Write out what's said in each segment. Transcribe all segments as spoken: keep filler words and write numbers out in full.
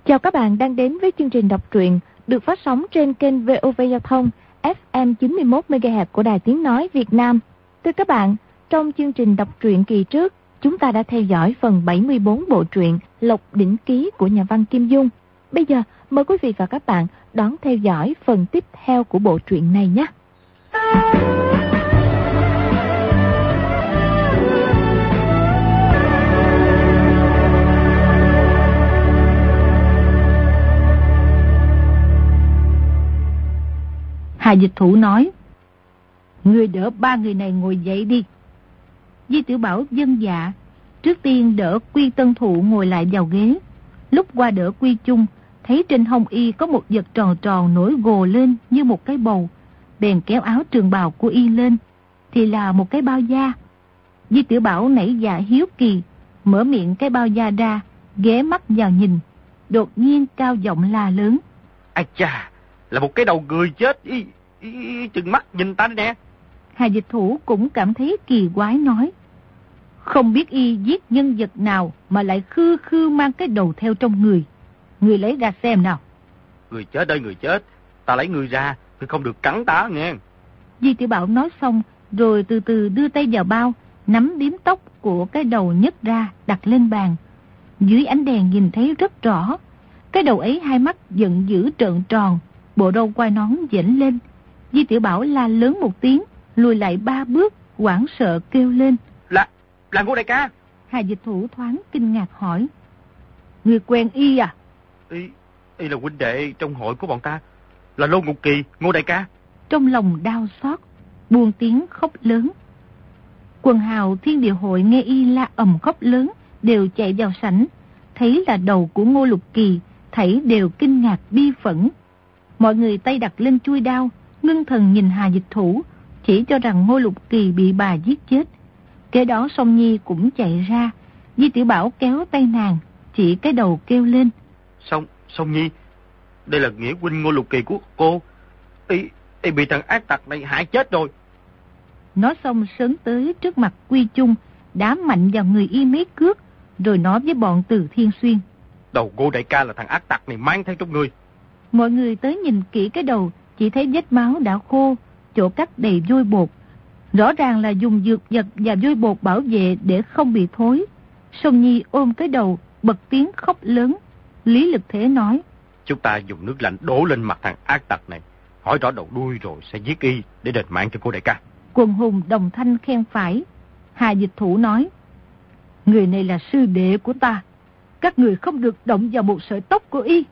Chào các bạn đang đến với chương trình đọc truyện được phát sóng trên kênh vê o vê Giao thông ép em chín mươi mốt mê ga héc của Đài Tiếng Nói Việt Nam. Thưa các bạn, trong chương trình đọc truyện kỳ trước, chúng ta đã theo dõi phần bảy mươi tư bộ truyện Lộc Đỉnh Ký của nhà văn Kim Dung. Bây giờ, mời quý vị và các bạn đón theo dõi phần tiếp theo của bộ truyện này nhé. Hà Dịch Thủ nói: "Ngươi đỡ ba người này ngồi dậy đi." Di Tiểu Bảo vâng dạ, trước tiên đỡ Quy Tân Thụ ngồi lại vào ghế. Lúc qua đỡ Quy Chung, thấy trên hông y có một vật tròn tròn nổi gồ lên như một cái bầu, bèn kéo áo trường bào của y lên, thì là một cái bao da. Di Tiểu Bảo nảy dạ hiếu kỳ, mở miệng cái bao da ra, ghé mắt vào nhìn, đột nhiên cao giọng la lớn: "Ai chà, là một cái đầu người chết, y, y, y chừng mắt nhìn ta nè." Hà Dịch Thủ cũng cảm thấy kỳ quái nói: "Không biết y giết nhân vật nào mà lại khư khư mang cái đầu theo trong người. Người lấy ra xem nào." "Người chết ơi người chết, ta lấy người ra, ngươi không được cắn ta nghe." Di Tiểu Bảo nói xong, rồi từ từ đưa tay vào bao, nắm điếm tóc của cái đầu nhấc ra, đặt lên bàn. Dưới ánh đèn nhìn thấy rất rõ, cái đầu ấy hai mắt giận dữ trợn tròn, bộ râu quai nón dễn lên. Di Tiểu Bảo la lớn một tiếng, lùi lại ba bước, hoảng sợ kêu lên: Là, là Ngô đại ca." Hà Dịch Thủ thoáng kinh ngạc hỏi: "Người quen y à?" Y, y là huynh đệ trong hội của bọn ta, là Lô Ngục Kỳ, Ngô đại ca." Trong lòng đau xót, buông tiếng khóc lớn. Quần hào Thiên Địa Hội nghe y la ầm khóc lớn, đều chạy vào sảnh, thấy là đầu của Ngô Lục Kỳ, thảy đều kinh ngạc bi phẫn. Mọi người tay đặt lên chuôi đao, ngưng thần nhìn Hà Dịch Thủ, chỉ cho rằng Ngô Lục Kỳ bị bà giết chết. Kế đó Song Nhi cũng chạy ra, Di Tiểu Bảo kéo tay nàng, chỉ cái đầu kêu lên: Song, Song Nhi, đây là nghĩa huynh Ngô Lục Kỳ của cô. Y, y bị thằng ác tặc này hại chết rồi. Nói xong sớm tới trước mặt Quy Chung, đá mạnh vào người y mấy cước, rồi nói với bọn Từ Thiên Xuyên: Đầu Ngô đại ca là thằng ác tặc này mang theo trong người. Mọi người tới nhìn kỹ cái đầu, chỉ thấy vết máu đã khô, chỗ cắt đầy vôi bột. Rõ ràng là dùng dược vật và vôi bột bảo vệ để không bị thối. Song Nhi ôm cái đầu, bật tiếng khóc lớn. Lý Lực Thế nói: Chúng ta dùng nước lạnh đổ lên mặt thằng ác tặc này, hỏi rõ đầu đuôi rồi sẽ giết y để đền mạng cho cô đại ca. Quần hùng đồng thanh khen phải. Hà Dịch Thủ nói: Người này là sư đệ của ta, các người không được động vào một sợi tóc của y.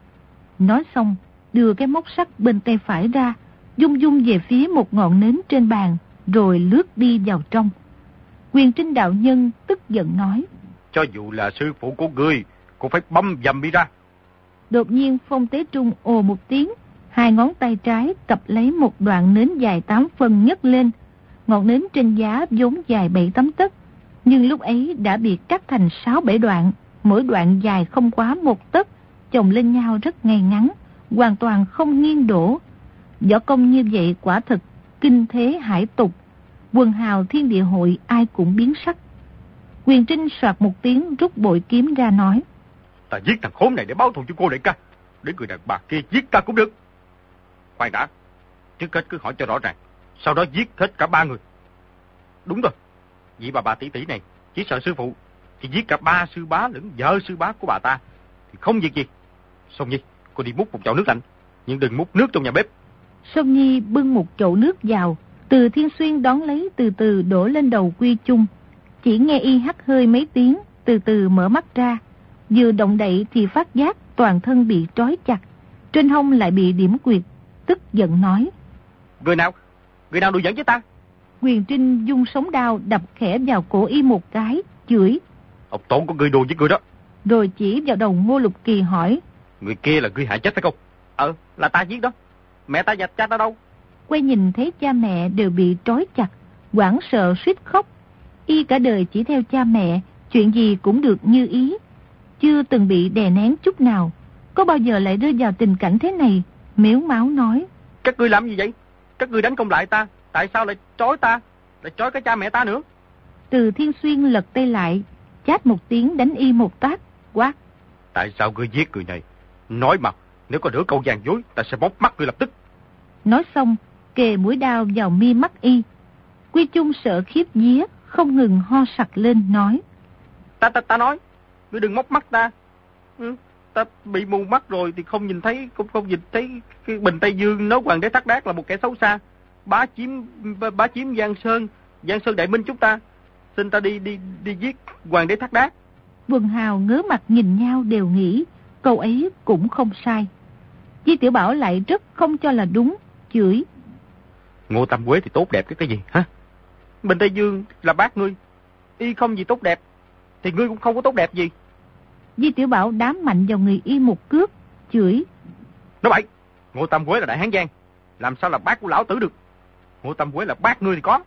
Nói xong, đưa cái móc sắt bên tay phải ra, dung dung về phía một ngọn nến trên bàn, rồi lướt đi vào trong. Quyền Trinh đạo nhân tức giận nói: Cho dù là sư phụ của ngươi, cũng phải băm dầm đi ra. Đột nhiên Phong Tế Trung ồ một tiếng, hai ngón tay trái cặp lấy một đoạn nến dài tám phân nhấc lên. Ngọn nến trên giá vốn dài bảy tám tấc, nhưng lúc ấy đã bị cắt thành sáu bảy đoạn, mỗi đoạn dài không quá một tấc, chồng lên nhau rất ngay ngắn, hoàn toàn không nghiêng đổ. Võ công như vậy quả thực kinh thế hải tục, quần hào Thiên Địa Hội ai cũng biến sắc. Quyền Trinh soạt một tiếng rút bội kiếm ra nói: Ta giết thằng khốn này để báo thù cho cô đại ca, để người đàn bà kia giết ta cũng được. Khoan đã, trước hết cứ hỏi cho rõ ràng, sau đó giết hết cả ba người. Đúng rồi, vị bà bà tỷ tỷ này chỉ sợ sư phụ, thì giết cả ba sư bá lẫn vợ sư bá của bà ta thì không việc gì. Song Nhi, cô đi múc một chậu nước lạnh, nhưng đừng múc nước trong nhà bếp. Song Nhi bưng một chậu nước vào, Từ Thiên Xuyên đón lấy từ từ đổ lên đầu Quy Chung. Chỉ nghe y hắt hơi mấy tiếng, từ từ mở mắt ra, vừa động đậy thì phát giác toàn thân bị trói chặt, trên hông lại bị điểm quyệt, tức giận nói: Người nào, người nào đùa giỡn với ta? Quyền Trinh dung sống đao đập khẽ vào cổ y một cái, chửi: Ông Tốn có người đùa với người đó. Rồi chỉ vào đầu Ngô Lục Kỳ hỏi: Người kia là người hại chết phải không? Ờ, là ta giết đó. Mẹ ta và cha ta đâu? Quay nhìn thấy cha mẹ đều bị trói chặt, hoảng sợ suýt khóc. Y cả đời chỉ theo cha mẹ, chuyện gì cũng được như ý, chưa từng bị đè nén chút nào, có bao giờ lại rơi vào tình cảnh thế này. Mếu máu nói: Các ngươi làm gì vậy? Các ngươi đánh không lại ta, tại sao lại trói ta, lại trói cái cha mẹ ta nữa? Từ Thiên Xuyên lật tay lại, chát một tiếng đánh y một tát, quát: Tại sao ngươi giết người này? Nói mà, nếu có nửa câu gian dối, ta sẽ bóp mắt ngươi lập tức. Nói xong, kề mũi đao vào mi mắt y. Quy Chung sợ khiếp vía, không ngừng ho sặc lên nói. Ta ta ta nói, ngươi đừng móc mắt ta. Ừ, ta bị mù mắt rồi thì không nhìn thấy, không không nhìn thấy cái Bình Tây Dương nói Hoàng đế Thác Đác là một kẻ xấu xa, bá chiếm bá chiếm Giang Sơn, Giang Sơn Đại Minh chúng ta. Xin ta đi đi đi giết Hoàng đế Thác Đác. Quần hào ngớ mặt nhìn nhau đều nghĩ câu ấy cũng không sai. Di Tiểu Bảo lại rất không cho là đúng, chửi. Ngô Tam Quế thì tốt đẹp cái cái gì hả? Bình Tây Dương là bác ngươi, y không gì tốt đẹp, thì ngươi cũng không có tốt đẹp gì. Di Tiểu Bảo đám mạnh vào người y một cước, chửi. Nói bậy, Ngô Tam Quế là đại hán giang, làm sao là bác của lão tử được? Ngô Tam Quế là bác ngươi thì có.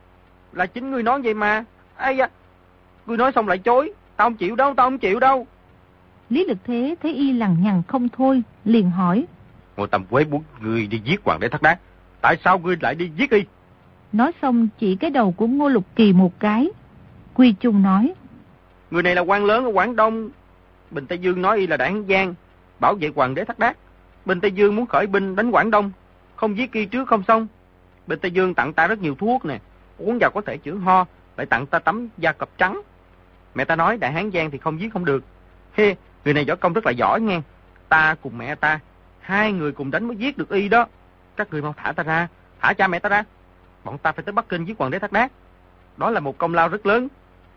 Là chính ngươi nói vậy mà. Ây da, ngươi nói xong lại chối. Tao không chịu đâu, tao không chịu đâu. Lý Lực Thế thấy y lằng nhằng không thôi, liền hỏi. Ngô Tam Quế muốn ngươi đi giết Hoàng đế Thác Đác, tại sao ngươi lại đi giết y? Nói xong chỉ cái đầu của Ngô Lục Kỳ một cái. Quy Chung nói. Người này là quan lớn ở Quảng Đông. Bình Tây Dương nói y là đại hán giang, bảo vệ Hoàng đế Thác Đác. Bình Tây Dương muốn khởi binh đánh Quảng Đông, không giết y trước không xong. Bình Tây Dương tặng ta rất nhiều thuốc nè, uống vào có thể chữa ho, lại tặng ta tấm da cọp trắng. Mẹ ta nói đại hán giang thì không giết không được. Hê, người này võ công rất là giỏi nghe. Ta cùng mẹ ta, hai người cùng đánh mới giết được y đó. Các người mau thả ta ra, thả cha mẹ ta ra. Bọn ta phải tới Bắc Kinh giết Hoàng đế Thác Đác. Đó là một công lao rất lớn.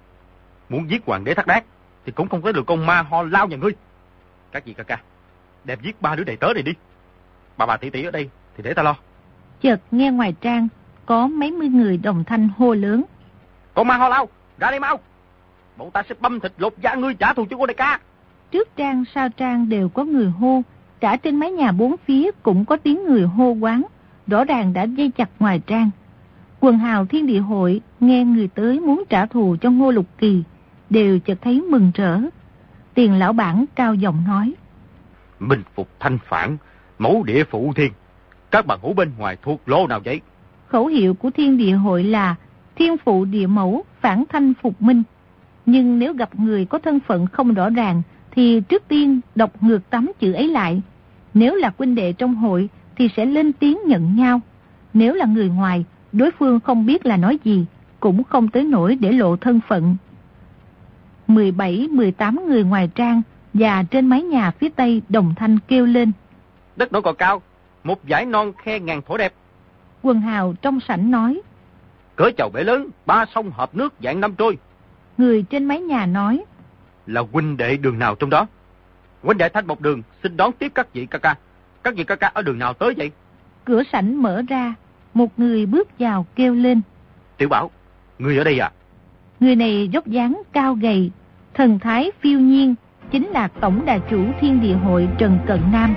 Muốn giết Hoàng đế Thác Đác thì cũng không có được con ma ho lao nhà ngươi. Các vị ca ca, đem giết ba đứa đầy tớ này đi. Bà bà tỷ tỷ ở đây thì để ta lo. Chợt nghe ngoài trang có mấy mươi người đồng thanh hô lớn. Con ma ho lao, ra đây mau. Bọn ta sẽ băm thịt lột da ngươi trả thù cho cô đại ca. Trước trang sau trang đều có người hô, cả trên mái nhà bốn phía cũng có tiếng người hô quán, rõ ràng đã dây chặt ngoài trang. Quần hào Thiên Địa Hội nghe người tới muốn trả thù cho Ngô Lục Kỳ, đều chợt thấy mừng rỡ. Tiền lão bản cao giọng nói. Minh phục thanh phản, mẫu địa phụ thiên. Các bạn ngủ bên ngoài thuộc lô nào vậy? Khẩu hiệu của Thiên Địa Hội là thiên phụ địa mẫu, phản thanh phục minh. Nhưng nếu gặp người có thân phận không rõ ràng thì trước tiên đọc ngược tấm chữ ấy lại. Nếu là huynh đệ trong hội thì sẽ lên tiếng nhận nhau. Nếu là người ngoài, đối phương không biết là nói gì, cũng không tới nỗi để lộ thân phận. mười bảy mười tám người ngoài trang và trên mái nhà phía tây đồng thanh kêu lên. Đất đồi cò cao, một dải non khe ngàn thổ đẹp. Quần hào trong sảnh nói. Cỡ chầu bể lớn, ba sông hợp nước dạng năm trôi. Người trên mái nhà nói. Là huynh đệ đường nào trong đó? Huynh đệ Thanh một đường xin đón tiếp các vị ca ca. Các vị ca ca ở đường nào tới vậy? Cửa sảnh mở ra, một người bước vào kêu lên. Tiểu Bảo, người ở đây à? Người này dốc dáng cao gầy, thần thái phiêu nhiên, chính là tổng đà chủ Thiên Địa Hội Trần Cận Nam.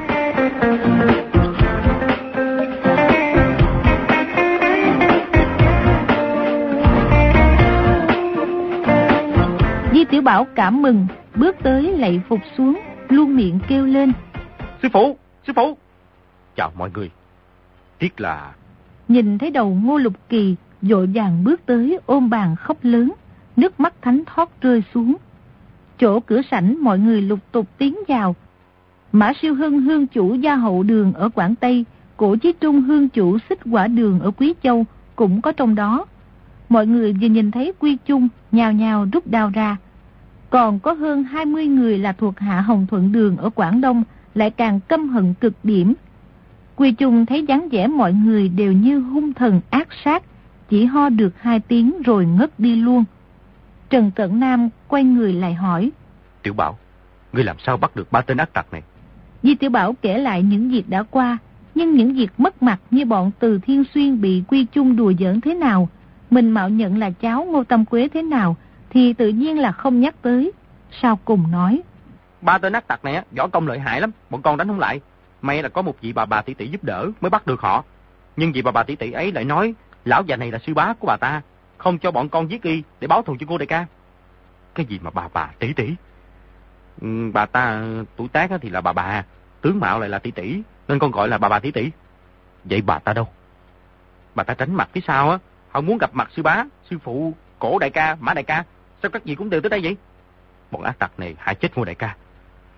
Di Tiểu Bảo cảm mừng, bước tới lạy phục xuống, luôn miệng kêu lên. Sư phụ, sư phụ. Chào mọi người. Tiếc là... Nhìn thấy đầu Ngô Lục Kỳ, vội vàng bước tới ôm bàn khóc lớn, nước mắt thánh thót rơi xuống. Chỗ cửa sảnh mọi người lục tục tiến vào. Mã Siêu Hưng hương chủ gia hậu đường ở Quảng Tây, Cổ Chí Trung hương chủ xích quả đường ở Quý Châu cũng có trong đó. Mọi người vừa nhìn thấy Quy Chung nhào nhào rút đao ra. Còn có hơn hai mươi người là thuộc hạ Hồng Thuận đường ở Quảng Đông lại càng căm hận cực điểm. Quy Chung thấy dáng vẻ mọi người đều như hung thần ác sát, chỉ ho được hai tiếng rồi ngất đi luôn. Trần Cận Nam quay người lại hỏi. Tiểu Bảo, ngươi làm sao bắt được ba tên ác tặc này? Di Tiểu Bảo kể lại những việc đã qua, nhưng những việc mất mặt như bọn Từ Thiên Xuyên bị Quy Chung đùa giỡn thế nào, mình mạo nhận là cháu Ngô Tam Quế thế nào, thì tự nhiên là không nhắc tới. Sau cùng nói. Ba tên ác tặc này võ công lợi hại lắm, bọn con đánh không lại. May là có một vị bà bà tỷ tỷ giúp đỡ mới bắt được họ. Nhưng vị bà bà tỷ tỷ ấy lại nói lão già này là sư bá của bà ta, không cho bọn con giết y để báo thù cho cô đại ca. Cái gì mà bà bà tỷ tỷ? Ừ, bà ta tuổi tác thì là bà bà, tướng mạo lại là tỷ tỷ, nên con gọi là bà bà tỷ tỷ. Vậy bà ta đâu? Bà ta tránh mặt phía sau á, không muốn gặp mặt sư bá, sư phụ, Cổ đại ca, Mã đại ca. Sao các vị cũng đều tới đây vậy? Bọn ác tặc này hại chết Ngô đại ca.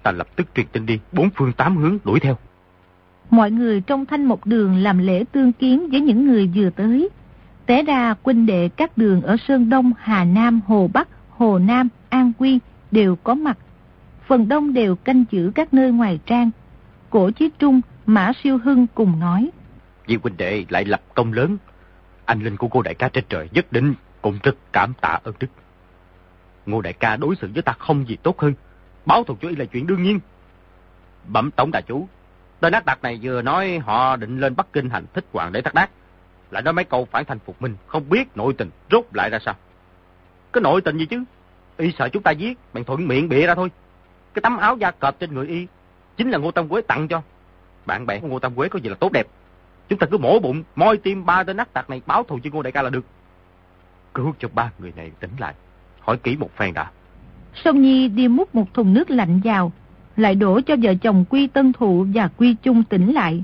ta lập tức truyền tin đi, bốn phương tám hướng đuổi theo. Mọi người trong Thanh Mộc Đường làm lễ tương kiến với những người vừa tới. Té ra huynh đệ các đường ở Sơn Đông, Hà Nam, Hồ Bắc, Hồ Nam, An Quy đều có mặt. Phần đông đều canh giữ các nơi ngoài trang. Cổ Chí Trung, Mã Siêu Hưng cùng nói: Vì huynh đệ lại lập công lớn, anh linh của Ngô đại ca trên trời nhất định cũng rất cảm tạ ơn đức. Ngô đại ca đối xử với ta không gì tốt hơn, báo thù cho y là chuyện đương nhiên. Bẩm tổng đại chủ, tên ác tặc này vừa nói họ định lên Bắc Kinh hành thích hoàng đế Thác Đát, lại nói mấy câu phản thành phục minh, không biết nội tình rốt lại ra sao. Cái nội tình gì chứ? Y sợ chúng ta giết, bạn thuận miệng bịa ra thôi. Cái tấm áo da cọp trên người y chính là Ngô Tam Quế tặng cho. Bạn bè của Ngô Tam Quế có gì là tốt đẹp, chúng ta cứ mổ bụng moi tim ba tên ác tặc này báo thù cho Ngô đại ca là được. Cứu cho ba người này tỉnh lại, hỏi kỹ một phen đã. Song Nhi đi múc một thùng nước lạnh vào, lại đổ cho vợ chồng Quy Tân Thụ và Quy Chung tỉnh lại.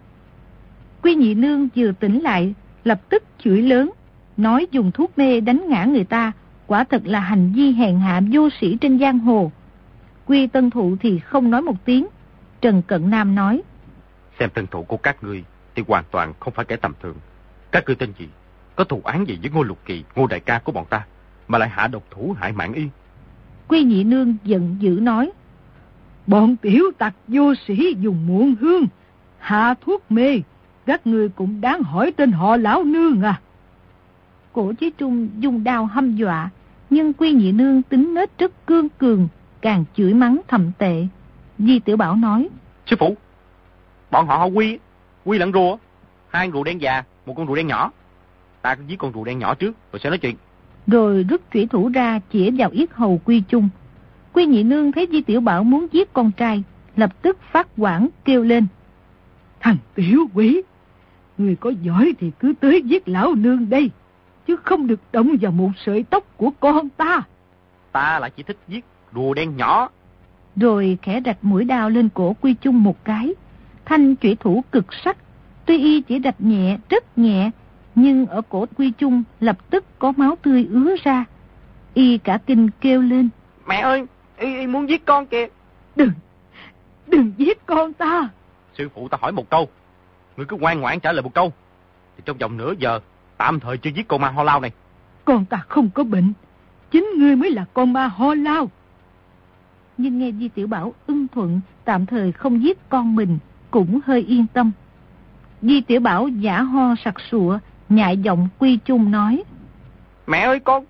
Quy Nhị Nương vừa tỉnh lại, lập tức chửi lớn, nói dùng thuốc mê đánh ngã người ta, quả thật là hành vi hèn hạ vô sĩ trên giang hồ. Quy Tân Thụ thì không nói một tiếng. Trần Cận Nam nói: Xem thân thủ của các ngươi thì hoàn toàn không phải kẻ tầm thường. Các ngươi tên gì, có thù án gì với Ngô Lục Kỳ, Ngô đại ca của bọn ta, mà lại hạ độc thủ hại mạng y? Quy Nhị Nương giận dữ nói: Bọn tiểu tặc vô sĩ dùng muộn hương hạ thuốc mê, các ngươi cũng đáng hỏi tên họ lão nương à. Cổ Chí Trung dùng đao hăm dọa, nhưng Quy Nhị Nương tính nết rất cương cường, càng chửi mắng thầm tệ. Di Tiểu Bảo nói: Sư phụ, bọn họ họ Quy, Quy lẫn rùa, hai con rùa đen già, một con rùa đen nhỏ. Ta giết con rùa đen nhỏ trước rồi sẽ nói chuyện. Rồi rút chủy thủ ra chĩa vào yết hầu Quy Chung. Quy Nhị Nương thấy Di Tiểu Bảo muốn giết con trai, lập tức phát hoảng kêu lên: Thằng tiểu quỷ, người có giỏi thì cứ tới giết lão nương đây, chứ không được động vào một sợi tóc của con ta. Ta lại chỉ thích giết rùa đen nhỏ. Rồi khẽ rạch mũi đao lên cổ Quy Chung một cái. Thanh chủy thủ cực sắc, tuy y chỉ rạch nhẹ, rất nhẹ, nhưng ở cổ Quy Chung lập tức có máu tươi ứa ra. Y cả kinh kêu lên: Mẹ ơi, y, y muốn giết con kìa. Đừng, đừng giết con ta. Sư phụ ta hỏi một câu, ngươi cứ ngoan ngoãn trả lời một câu, thì trong vòng nửa giờ tạm thời chưa giết con ma Ho Lao này. Con ta không có bệnh, chính ngươi mới là con ma Ho Lao. Nhưng nghe Di Tiểu Bảo ưng thuận tạm thời không giết con mình, cũng hơi yên tâm. Di Tiểu Bảo giả ho sặc sụa, nhại giọng Quy Chung nói: Mẹ ơi, con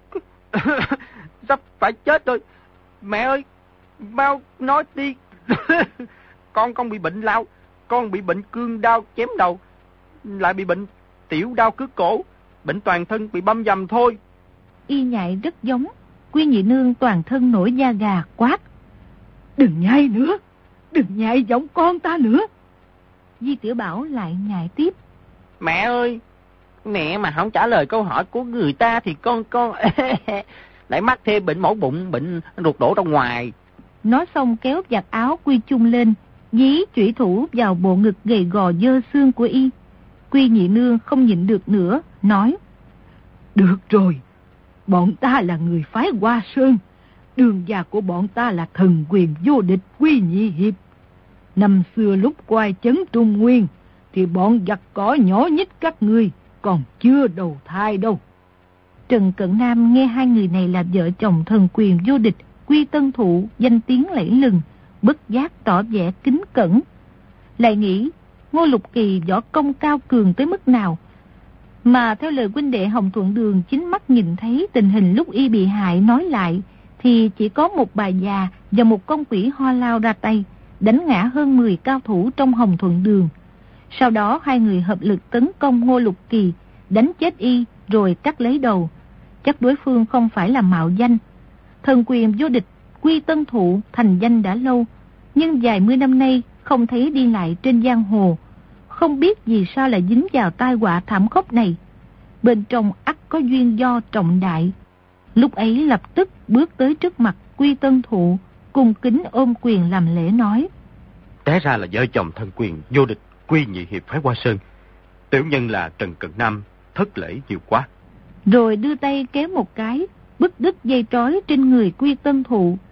sắp phải chết rồi. Mẹ ơi, mau nói đi. Con con bị bệnh lao, con bị bệnh cương đau chém đầu, lại bị bệnh tiểu đau cướp cổ, bệnh toàn thân bị băm dầm thôi. Y nhại rất giống. Quy Nhị Nương toàn thân nổi da gà quát: Đừng nhai nữa, đừng nhai giọng con ta nữa. Di Tiểu Bảo lại nhại tiếp: Mẹ ơi, mẹ mà không trả lời câu hỏi của người ta thì con con lại mắc thêm bệnh mổ bụng, bệnh ruột đổ ra ngoài. Nói xong kéo vạt áo Quy Chung lên, dí chủy thủ vào bộ ngực gầy gò dơ xương của y. Quy Nhị Nương không nhịn được nữa, nói: Được rồi, bọn ta là người phái Hoa Sơn, đường già của bọn ta là thần quyền vô địch Quy Nhị Hiệp. Năm xưa lúc quay chấn Trung Nguyên, thì bọn giặc cỏ nhỏ nhít các ngươi còn chưa đầu thai đâu. Trần Cận Nam nghe hai người này là vợ chồng thần quyền vô địch Quy Tân Thụ danh tiếng lẫy lừng, bất giác tỏ vẻ kính cẩn. Lại nghĩ Ngô Lục Kỳ võ công cao cường tới mức nào, mà theo lời huynh đệ Hồng Thuận Đường chính mắt nhìn thấy tình hình lúc y bị hại nói lại, thì chỉ có một bà già và một con quỷ Ho Lao ra tay, đánh ngã hơn mười cao thủ trong Hồng Thuận Đường. Sau đó hai người hợp lực tấn công Ngô Lục Kỳ, đánh chết y rồi cắt lấy đầu. Chắc đối phương không phải là mạo danh. Thần quyền vô địch Quy Tân Thụ thành danh đã lâu, nhưng vài mươi năm nay không thấy đi lại trên giang hồ, không biết vì sao lại dính vào tai họa thảm khốc này. Bên trong ắt có duyên do trọng đại. Lúc ấy lập tức bước tới trước mặt Quy Tân Thụ, cung kính ôm quyền làm lễ nói: Té ra là vợ chồng thần quyền vô địch Quy Nhị Hiệp phái Hoa Sơn. Tiểu nhân là Trần Cận Nam, thất lễ nhiều quá. Rồi đưa tay kéo một cái, bứt đứt dây trói trên người Quy Tân Thụ.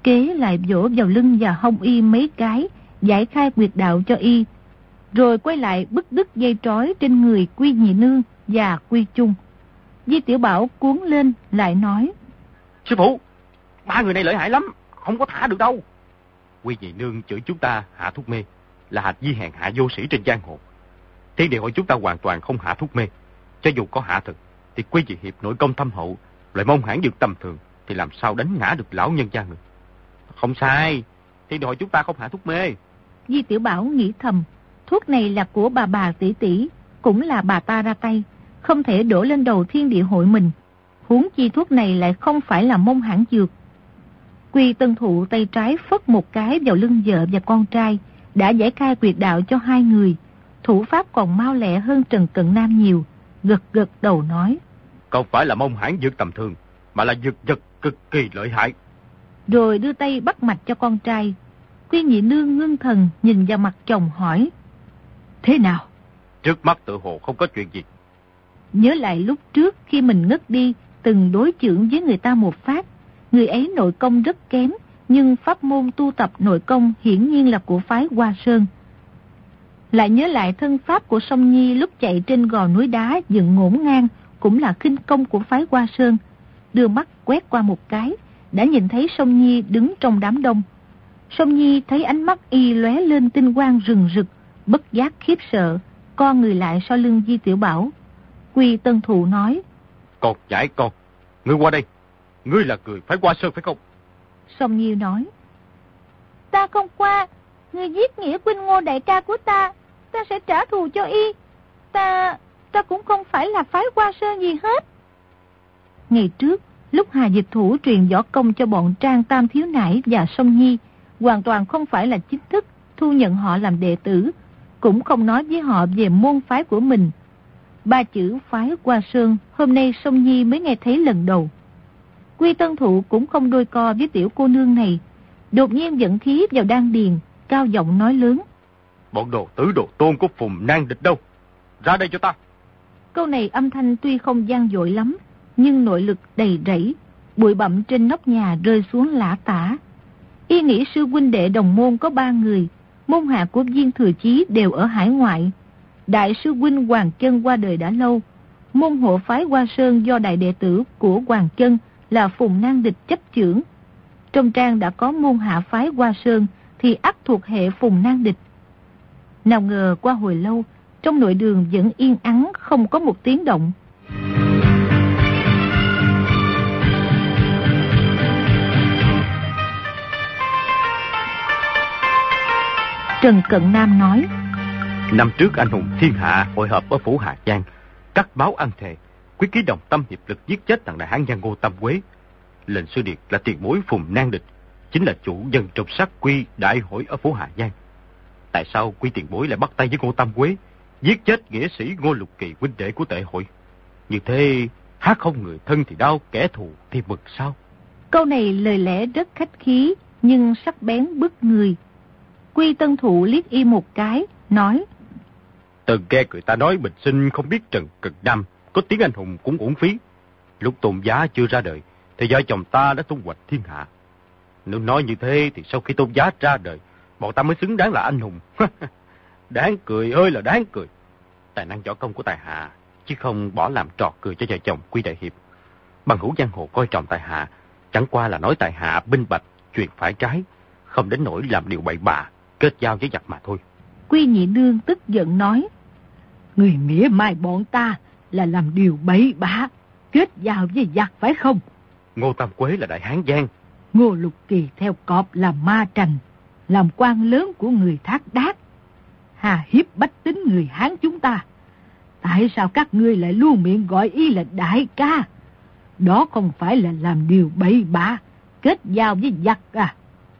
kế lại vỗ vào lưng và hông y mấy cái, giải khai quyệt đạo cho y, rồi quay lại bứt đứt dây trói trên người Quy Nhị Nương và Quy Chung. Di Tiểu Bảo cuốn lên lại nói: Sư phụ, ba người này lợi hại lắm, không có thả được đâu. Quy Nhị Nương chửi chúng ta hạ thuốc mê là hạt di hèn hạ vô sĩ trên giang hồ. Thiên địa hội chúng ta hoàn toàn không hạ thuốc mê. Cho dù có hạ thực thì Quy Nhị Hiệp nội công thâm hậu, loại mông hãn dược tầm thường thì làm sao đánh ngã được lão nhân gia người. Không sai, thiên địa hội chúng ta không hạ thuốc mê. Di Tiểu Bảo nghĩ thầm, thuốc này là của bà bà tỷ tỷ, cũng là bà ta ra tay, không thể đổ lên đầu thiên địa hội mình. Huống chi thuốc này lại không phải là mông hãn dược. Quy Tân Thụ tay trái phất một cái vào lưng vợ và con trai, đã giải khai quyệt đạo cho hai người. Thủ pháp còn mau lẹ hơn Trần Cận Nam nhiều, gật gật đầu nói: Không phải là mông hãn dược tầm thường, mà là dược vật cực kỳ lợi hại. Rồi đưa tay bắt mạch cho con trai. Quy Nhị Nương ngưng thần nhìn vào mặt chồng hỏi: Thế nào? Trước mắt tự hồ không có chuyện gì. Nhớ lại lúc trước khi mình ngất đi, từng đối chưởng với người ta một phát. Người ấy nội công rất kém, nhưng pháp môn tu tập nội công hiển nhiên là của phái Hoa Sơn. Lại nhớ lại thân pháp của Song Nhi lúc chạy trên gò núi đá dựng ngổn ngang, cũng là khinh công của phái Hoa Sơn. Đưa mắt quét qua một cái, đã nhìn thấy Song Nhi đứng trong đám đông. Song Nhi thấy ánh mắt y lóe lên tinh quang rừng rực, bất giác khiếp sợ, co người lại sau lưng Di Tiểu Bảo. Quy Tân Thụ nói: Con nhãi con, ngươi qua đây, ngươi là người phái Hoa Sơn phải không? Song Nhi nói: Ta không qua, ngươi giết nghĩa huynh Ngô đại ca của ta, ta sẽ trả thù cho y. Ta, ta cũng không phải là phái Hoa Sơn gì hết. Ngày trước, lúc Hà Dịch Thủ truyền võ công cho bọn Trang Tam Thiếu Nãi và Song Nhi, hoàn toàn không phải là chính thức thu nhận họ làm đệ tử, cũng không nói với họ về môn phái của mình. Ba chữ phái Hoa Sơn hôm nay Song Nhi mới nghe thấy lần đầu. Quy Tân Thụ cũng không đôi co với tiểu cô nương này, đột nhiên dẫn khí vào đan điền, cao giọng nói lớn: Bọn đồ tứ đồ tôn của Phùng Nan Địch đâu? Ra đây cho ta. Câu này âm thanh tuy không vang dội lắm, nhưng nội lực đầy rẫy, bụi bặm trên nóc nhà rơi xuống lả tả. Y nghĩ sư huynh đệ đồng môn có ba người, môn hạ của Viên Thừa Chí đều ở hải ngoại. Đại sư huynh Hoàng Chân qua đời đã lâu, môn hộ phái Hoa Sơn do đại đệ tử của Hoàng Chân là Phùng Nan Địch chấp chưởng. Trong trang đã có môn hạ phái Hoa Sơn thì ắt thuộc hệ Phùng Nan Địch. Nào ngờ qua hồi lâu, trong nội đường vẫn yên ắng, không có một tiếng động. Trần Cận Nam nói: Năm trước anh hùng thiên hạ hội hợp ở phủ Hà Giang, cắt máu ăn thề, quyết ký đồng tâm hiệp lực giết chết thằng đại hán Giang Ngô Tam Quế. Lệnh sư điệt là tiền bối Phùng Nan Địch, chính là chủ dân trong sát quy đại hội ở phủ Hà Giang. Tại sao Quy tiền bối lại bắt tay với Ngô Tam Quế, giết chết nghĩa sĩ Ngô Lục Kỳ huynh đệ của tệ hội? Như thế hát không người thân thì đau, kẻ thù thì mực sao? Câu này lời lẽ rất khách khí, nhưng sắc bén bức người. Quy Tân Thụ liếc y một cái, nói: Từng nghe người ta nói bình sinh không biết Trần Cận Nam, có tiếng anh hùng cũng uổng phí. Lúc Tôn Giá chưa ra đời thì vợ chồng ta đã tung hoành thiên hạ. Nếu nói như thế thì sau khi Tôn Giá ra đời, bọn ta mới xứng đáng là anh hùng. Đáng cười ơi là đáng cười. Tài năng võ công của tài hạ, chứ không bỏ làm trò cười cho vợ chồng Quy đại hiệp. Bằng hữu giang hồ coi trọng tài hạ, chẳng qua là nói tài hạ binh bạch, chuyện phải trái, không đến nỗi làm điều bậy bạ, kết giao với giặc mà thôi. Quy Nhị Nương tức giận nói: Người mỉa mai bọn ta là làm điều bậy bạ, kết giao với giặc phải không? Ngô Tam Quế là đại hán Giang, Ngô Lục Kỳ theo cọp làm ma trành, làm quan lớn của người Thác Đác, hà hiếp bách tính người Hán chúng ta. Tại sao các ngươi lại luôn miệng gọi y là đại ca? Đó không phải là làm điều bậy bạ, kết giao với giặc à?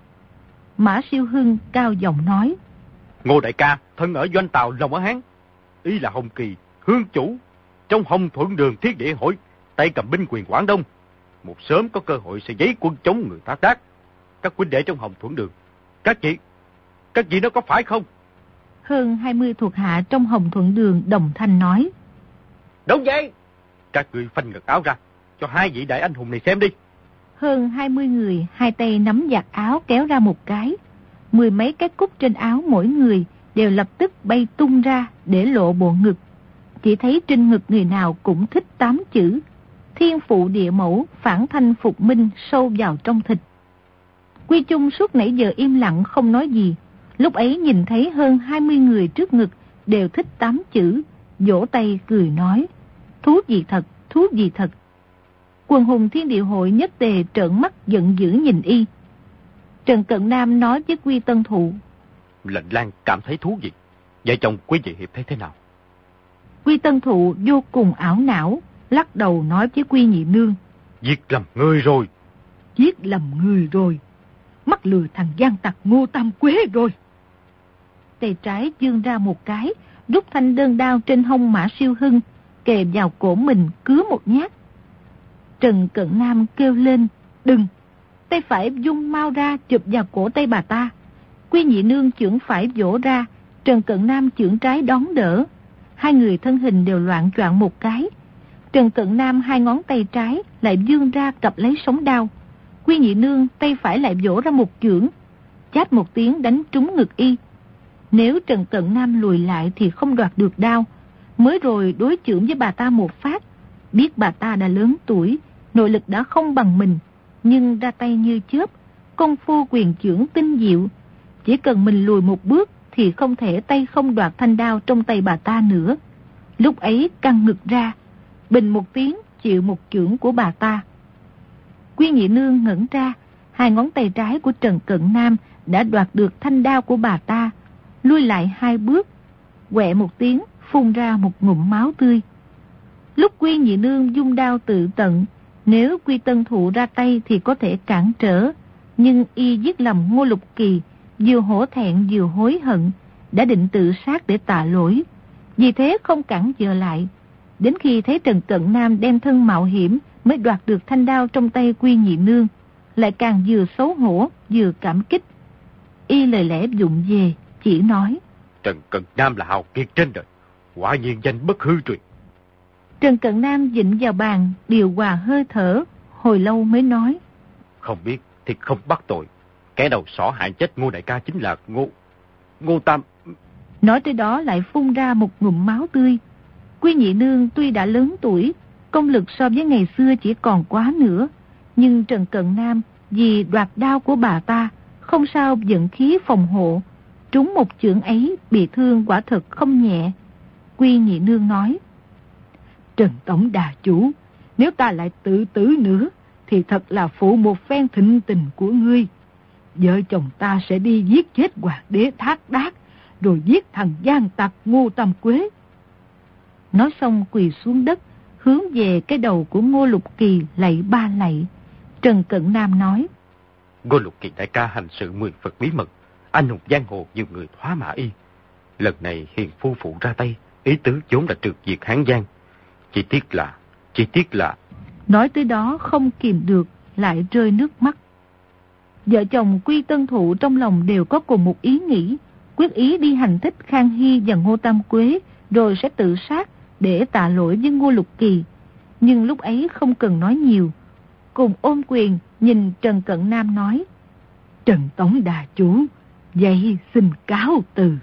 Mã Siêu Hưng cao giọng nói: Ngô đại ca thân ở doanh Tàu lòng ở Hán, y là Hồng Kỳ hương chủ trong Hồng Thuận Đường Thiết Địa Hội, tay cầm binh quyền Quảng Đông. Một sớm có cơ hội sẽ giấy quân chống người Thác Đác. Các huynh đệ trong Hồng Thuận Đường, các chị, các chị nó có phải không? Hơn hai mươi thuộc hạ trong Hồng Thuận Đường đồng thanh nói: Đúng vậy. Các người phanh ngực áo ra, cho hai vị đại anh hùng này xem đi. Hơn hai mươi người, hai tay nắm giặt áo kéo ra một cái. Mười mấy cái cúc trên áo mỗi người đều lập tức bay tung ra để lộ bộ ngực. Chỉ thấy trên ngực người nào cũng thích tám chữ: thiên phụ địa mẫu, phản thanh phục minh, sâu vào trong thịt. Quy Chung suốt nãy giờ im lặng không nói gì. Lúc ấy nhìn thấy hơn hai mươi người trước ngực đều thích tám chữ, vỗ tay cười nói: thú gì thật, thú gì thật. Quần hùng Thiên Địa Hội nhất tề trợn mắt giận dữ nhìn y. Trần Cận Nam nói với Quy Tân Thụ: Lệnh Lang cảm thấy thú gì? Vợ chồng Quý vị hiệp thấy thế nào? Quy Tân Thụ vô cùng ảo não, lắc đầu nói với Quy Nhị Nương: Giết lầm người rồi. Giết lầm người rồi. Mắc lừa thằng gian tặc Ngô Tam Quế rồi. Tay trái giương ra một cái, rút thanh đơn đao trên hông Mã Siêu Hưng, kề vào cổ mình cứa một nhát. Trần Cận Nam kêu lên: đừng! Tay phải dung mau ra chụp vào cổ tay bà ta. Quy Nhị Nương chưởng phải vỗ ra, Trần Cận Nam chưởng trái đón đỡ. Hai người thân hình đều loạn choạng một cái. Trần Cận Nam hai ngón tay trái lại vươn ra cặp lấy sống đao. Quy Nhị Nương tay phải lại vỗ ra một chưởng, chát một tiếng đánh trúng ngực y. Nếu Trần Cận Nam lùi lại thì không đoạt được đao. Mới rồi đối chưởng với bà ta một phát, biết bà ta đã lớn tuổi, nội lực đã không bằng mình, nhưng ra tay như chớp, công phu quyền chưởng tinh diệu. Chỉ cần mình lùi một bước thì không thể tay không đoạt thanh đao trong tay bà ta nữa. Lúc ấy căng ngực ra, bình một tiếng chịu một chưởng của bà ta. Quy Nhị Nương ngẩn ra, hai ngón tay trái của Trần Cận Nam đã đoạt được thanh đao của bà ta, lui lại hai bước, quẹ một tiếng phun ra một ngụm máu tươi. Lúc Quy Nhị Nương dung đao tự tận, nếu Quy Tân Thụ ra tay thì có thể cản trở, nhưng y giết lầm Ngô Lục Kỳ, vừa hổ thẹn vừa hối hận, đã định tự sát để tạ lỗi, vì thế không cản trở lại. Đến khi thấy Trần Cận Nam đem thân mạo hiểm mới đoạt được thanh đao trong tay Quy Nhị Nương, lại càng vừa xấu hổ vừa cảm kích. Y lời lẽ vụng về, chỉ nói: Trần Cận Nam là hào kiệt trên đời, quả nhiên danh bất hư truyền. Trần Cận Nam dịnh vào bàn, điều hòa hơi thở, hồi lâu mới nói: Không biết thì không bắt tội. Kẻ đầu sỏ hại chết Ngô đại ca chính là Ngô... Ngô Tam... Nói tới đó lại phun ra một ngụm máu tươi. Quy Nhị Nương tuy đã lớn tuổi, công lực so với ngày xưa chỉ còn quá nữa, nhưng Trần Cận Nam vì đoạt đao của bà ta, không sao vận khí phòng hộ, trúng một chưởng ấy bị thương quả thật không nhẹ. Quy Nhị Nương nói: Trần Tổng Đà Chủ, nếu ta lại tự tử nữa thì thật là phụ một phen thịnh tình của ngươi. Vợ chồng ta sẽ đi giết chết Hoàng đế Thác Đác, rồi giết thằng gian tặc Ngô Tam Quế. Nói xong quỳ xuống đất, hướng về cái đầu của Ngô Lục Kỳ lạy ba lạy. Trần Cận Nam nói: Ngô Lục Kỳ đại ca hành sự mười Phật bí mật, anh hùng giang hồ nhiều người thoá mã y. Lần này hiền phu phụ ra tay, ý tứ vốn là trừ diệt Hán Giang. Chỉ tiếc là, chỉ tiếc là... Nói tới đó không kìm được, lại rơi nước mắt. Vợ chồng Quy Tân Thụ trong lòng đều có cùng một ý nghĩ, quyết ý đi hành thích Khang Hy và Ngô Tam Quế, rồi sẽ tự sát để tạ lỗi với Ngô Lục Kỳ. Nhưng lúc ấy không cần nói nhiều, cùng ôm quyền nhìn Trần Cận Nam nói: Trần Tổng Đà Chủ, vậy xin cáo từ.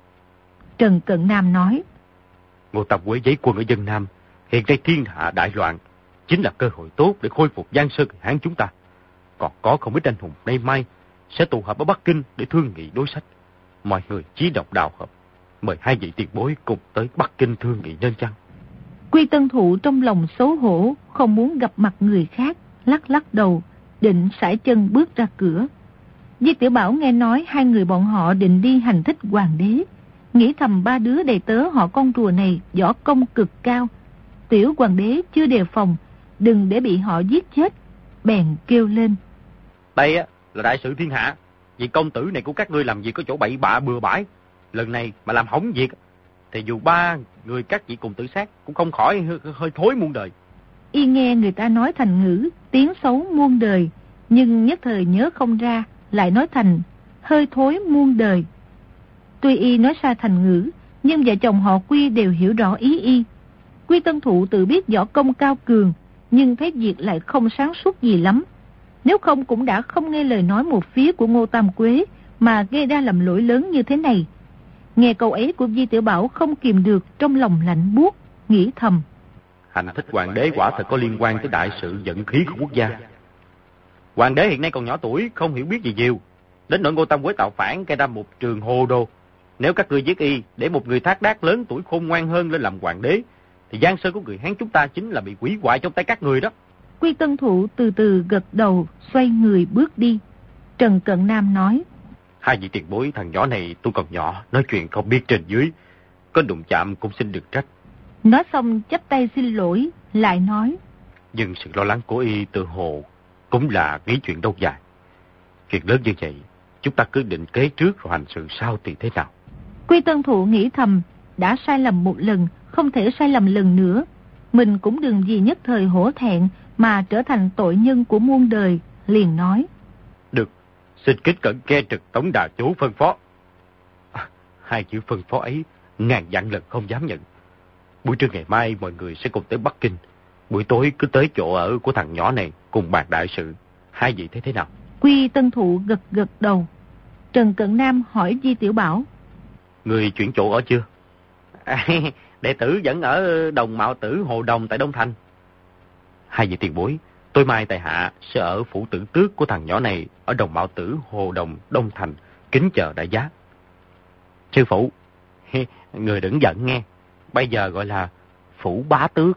Trần Cận Nam nói: Ngô Tam Quế giấy quân ở dân Nam, hiện nay thiên hạ đại loạn, chính là cơ hội tốt để khôi phục Giang Sơn Hán chúng ta. Còn có không ít anh hùng nay mai sẽ tụ họp ở Bắc Kinh để thương nghị đối sách. Mọi người chí độc đào hợp, mời hai vị tiền bối cùng tới Bắc Kinh thương nghị nên chăng? Quy Tân Thụ trong lòng xấu hổ, không muốn gặp mặt người khác, lắc lắc đầu, định sải chân bước ra cửa. Di Tiểu Bảo nghe nói hai người bọn họ định đi hành thích hoàng đế, nghĩ thầm ba đứa đầy tớ họ con rùa này võ công cực cao, tiểu hoàng đế chưa đề phòng, đừng để bị họ giết chết, bèn kêu lên: Đây á là đại sự thiên hạ, vì công tử này của các ngươi làm gì có chỗ bậy bạ bừa bãi, lần này mà làm hỏng việc thì dù ba người các vị cùng tự sát cũng không khỏi hơi, hơi thối muôn đời. Y nghe người ta nói thành ngữ tiếng xấu muôn đời, nhưng nhất thời nhớ không ra, lại nói thành hơi thối muôn đời. Tuy y nói sai thành ngữ, nhưng vợ chồng họ Quy đều hiểu rõ ý y. Quy Tân Thụ tự biết võ công cao cường, nhưng thấy việc lại không sáng suốt gì lắm. Nếu không cũng đã không nghe lời nói một phía của Ngô Tam Quế mà gây ra lầm lỗi lớn như thế này. Nghe câu ấy của Di Tiểu Bảo không kìm được, trong lòng lạnh buốt, nghĩ thầm. Hành thích hoàng đế quả thật có liên quan tới đại sự vận khí của quốc gia. Hoàng đế hiện nay còn nhỏ tuổi, không hiểu biết gì nhiều. Đến nỗi Ngô Tam Quế tạo phản gây ra một trường hồ đồ. Nếu các ngươi giết y để một người thác đác lớn tuổi khôn ngoan hơn lên làm hoàng đế, thì giang sơn của người Hán chúng ta chính là bị hủy hoại trong tay các người đó. Quy Tân Thụ từ từ gật đầu, xoay người bước đi. Trần Cận Nam nói. Hai vị tiền bối, thằng nhỏ này tôi còn nhỏ, nói chuyện không biết trên dưới, có đụng chạm cũng xin được trách. Nói xong chắp tay xin lỗi, lại nói. Nhưng sự lo lắng của y tự hồ cũng là nghĩ chuyện lâu dài. Chuyện lớn như vậy, chúng ta cứ định kế trước rồi hành sự sau thì thế nào? Quy Tân Thụ nghĩ thầm, đã sai lầm một lần, không thể sai lầm lần nữa. Mình cũng đừng vì nhất thời hổ thẹn mà trở thành tội nhân của muôn đời, liền nói. Được, xin kính cẩn nghe trực tổng đà chủ phân phó. À, hai chữ phân phó ấy, ngàn vạn lần không dám nhận. Buổi trưa ngày mai mọi người sẽ cùng tới Bắc Kinh. Buổi tối cứ tới chỗ ở của thằng nhỏ này cùng bàn đại sự. Hai vị thấy thế nào? Quy Tân Thụ gật gật đầu. Trần Cận Nam hỏi Di Tiểu Bảo. Người chuyển chỗ ở chưa? À, đệ tử vẫn ở Đồng Mạo Tử Hồ Đồng tại Đông Thành. Hai vị tiền bối, tôi mai tại hạ sẽ ở phủ tử tước của thằng nhỏ này ở Đồng Mạo Tử Hồ Đồng Đông Thành, kính chờ đại giá. Sư phụ, người đừng giận nghe, bây giờ gọi là phủ bá tước.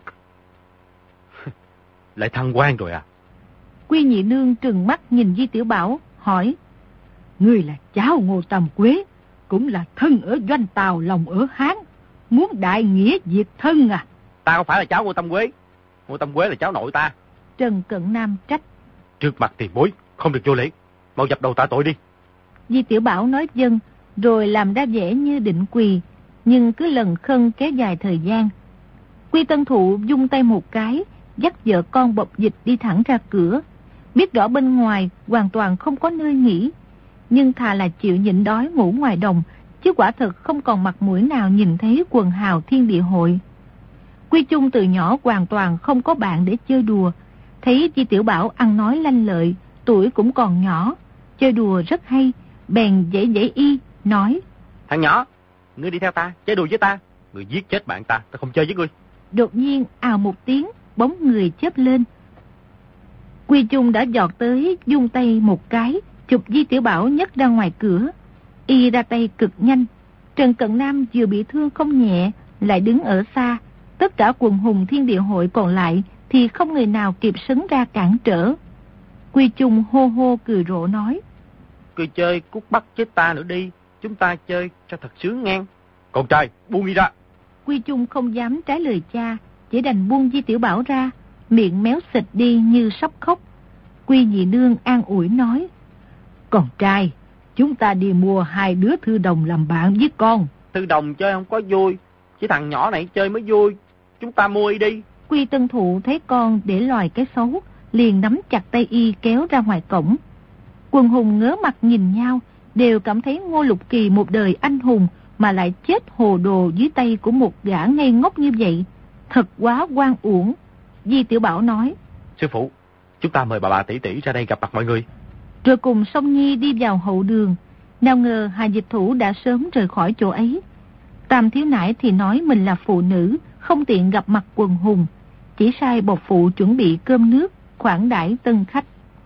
Lại thăng quan rồi à? Quy Nhị Nương trừng mắt nhìn Di Tiểu Bảo, hỏi. Ngươi là cháu Ngô Tam Quế, cũng là thân ở doanh Tào, lòng ở Hán, muốn đại nghĩa diệt thân à? Ta không phải là cháu Ngô Tam Quế, Ngô Tam Quế là cháu nội ta. Trần Cận Nam trách. Trước mặt tiền bối, không được vô lễ, mau dập đầu tạ tội đi. Di Tiểu Bảo nói vâng, rồi làm ra vẻ như định quỳ, nhưng cứ lần khân kéo dài thời gian. Quy Tân Thụ dung tay một cái, dắt vợ con bọc dịch đi thẳng ra cửa. Biết rõ bên ngoài hoàn toàn không có nơi nghỉ, nhưng thà là chịu nhịn đói ngủ ngoài đồng, chứ quả thật không còn mặt mũi nào nhìn thấy quần hào thiên địa hội. Quy Chung từ nhỏ hoàn toàn không có bạn để chơi đùa, thấy Di Tiểu Bảo ăn nói lanh lợi, tuổi cũng còn nhỏ, chơi đùa rất hay, bèn dãy dãy y, nói. Thằng nhỏ, ngươi đi theo ta, chơi đùa với ta, ngươi giết chết bạn ta, ta không chơi với ngươi. Đột nhiên ào một tiếng, bóng người chớp lên. Quy Chung đã giọt tới, dung tay một cái, chụp Di Tiểu Bảo nhấc ra ngoài cửa. Y ra tay cực nhanh. Trần Cận Nam vừa bị thương không nhẹ, lại đứng ở xa. Tất cả quần hùng thiên địa hội còn lại thì không người nào kịp sấn ra cản trở. Quy Chung hô hô cười rộ nói. Cười chơi cút bắt chết ta nữa đi, chúng ta chơi cho thật sướng ngang. Con trai, buông đi ra. Quy Chung không dám trái lời cha, chỉ đành buông Di Tiểu Bảo ra, miệng méo xịt đi như sắp khóc. Quy Nhị Nương an ủi nói. Con trai, chúng ta đi mua hai đứa thư đồng làm bạn với con. Thư đồng chơi không có vui, chỉ thằng nhỏ này chơi mới vui, chúng ta mua y đi. Quy Tân Thụ thấy con để lòi cái xấu, liền nắm chặt tay y kéo ra ngoài cổng. Quần hùng ngớ mặt nhìn nhau, đều cảm thấy Ngô Lục Kỳ một đời anh hùng mà lại chết hồ đồ dưới tay của một gã ngây ngốc như vậy, thật quá oan uổng. Di Tiểu Bảo nói. Sư phụ, chúng ta mời bà bà tỷ tỷ ra đây gặp mặt mọi người. Rồi cùng Song Nhi đi vào hậu đường. Nào ngờ Hà Dịch Thủ đã sớm rời khỏi chỗ ấy. Tam thiếu nãi thì nói mình là phụ nữ, không tiện gặp mặt quần hùng, chỉ sai bộc phụ chuẩn bị cơm nước, khoản đãi tân khách.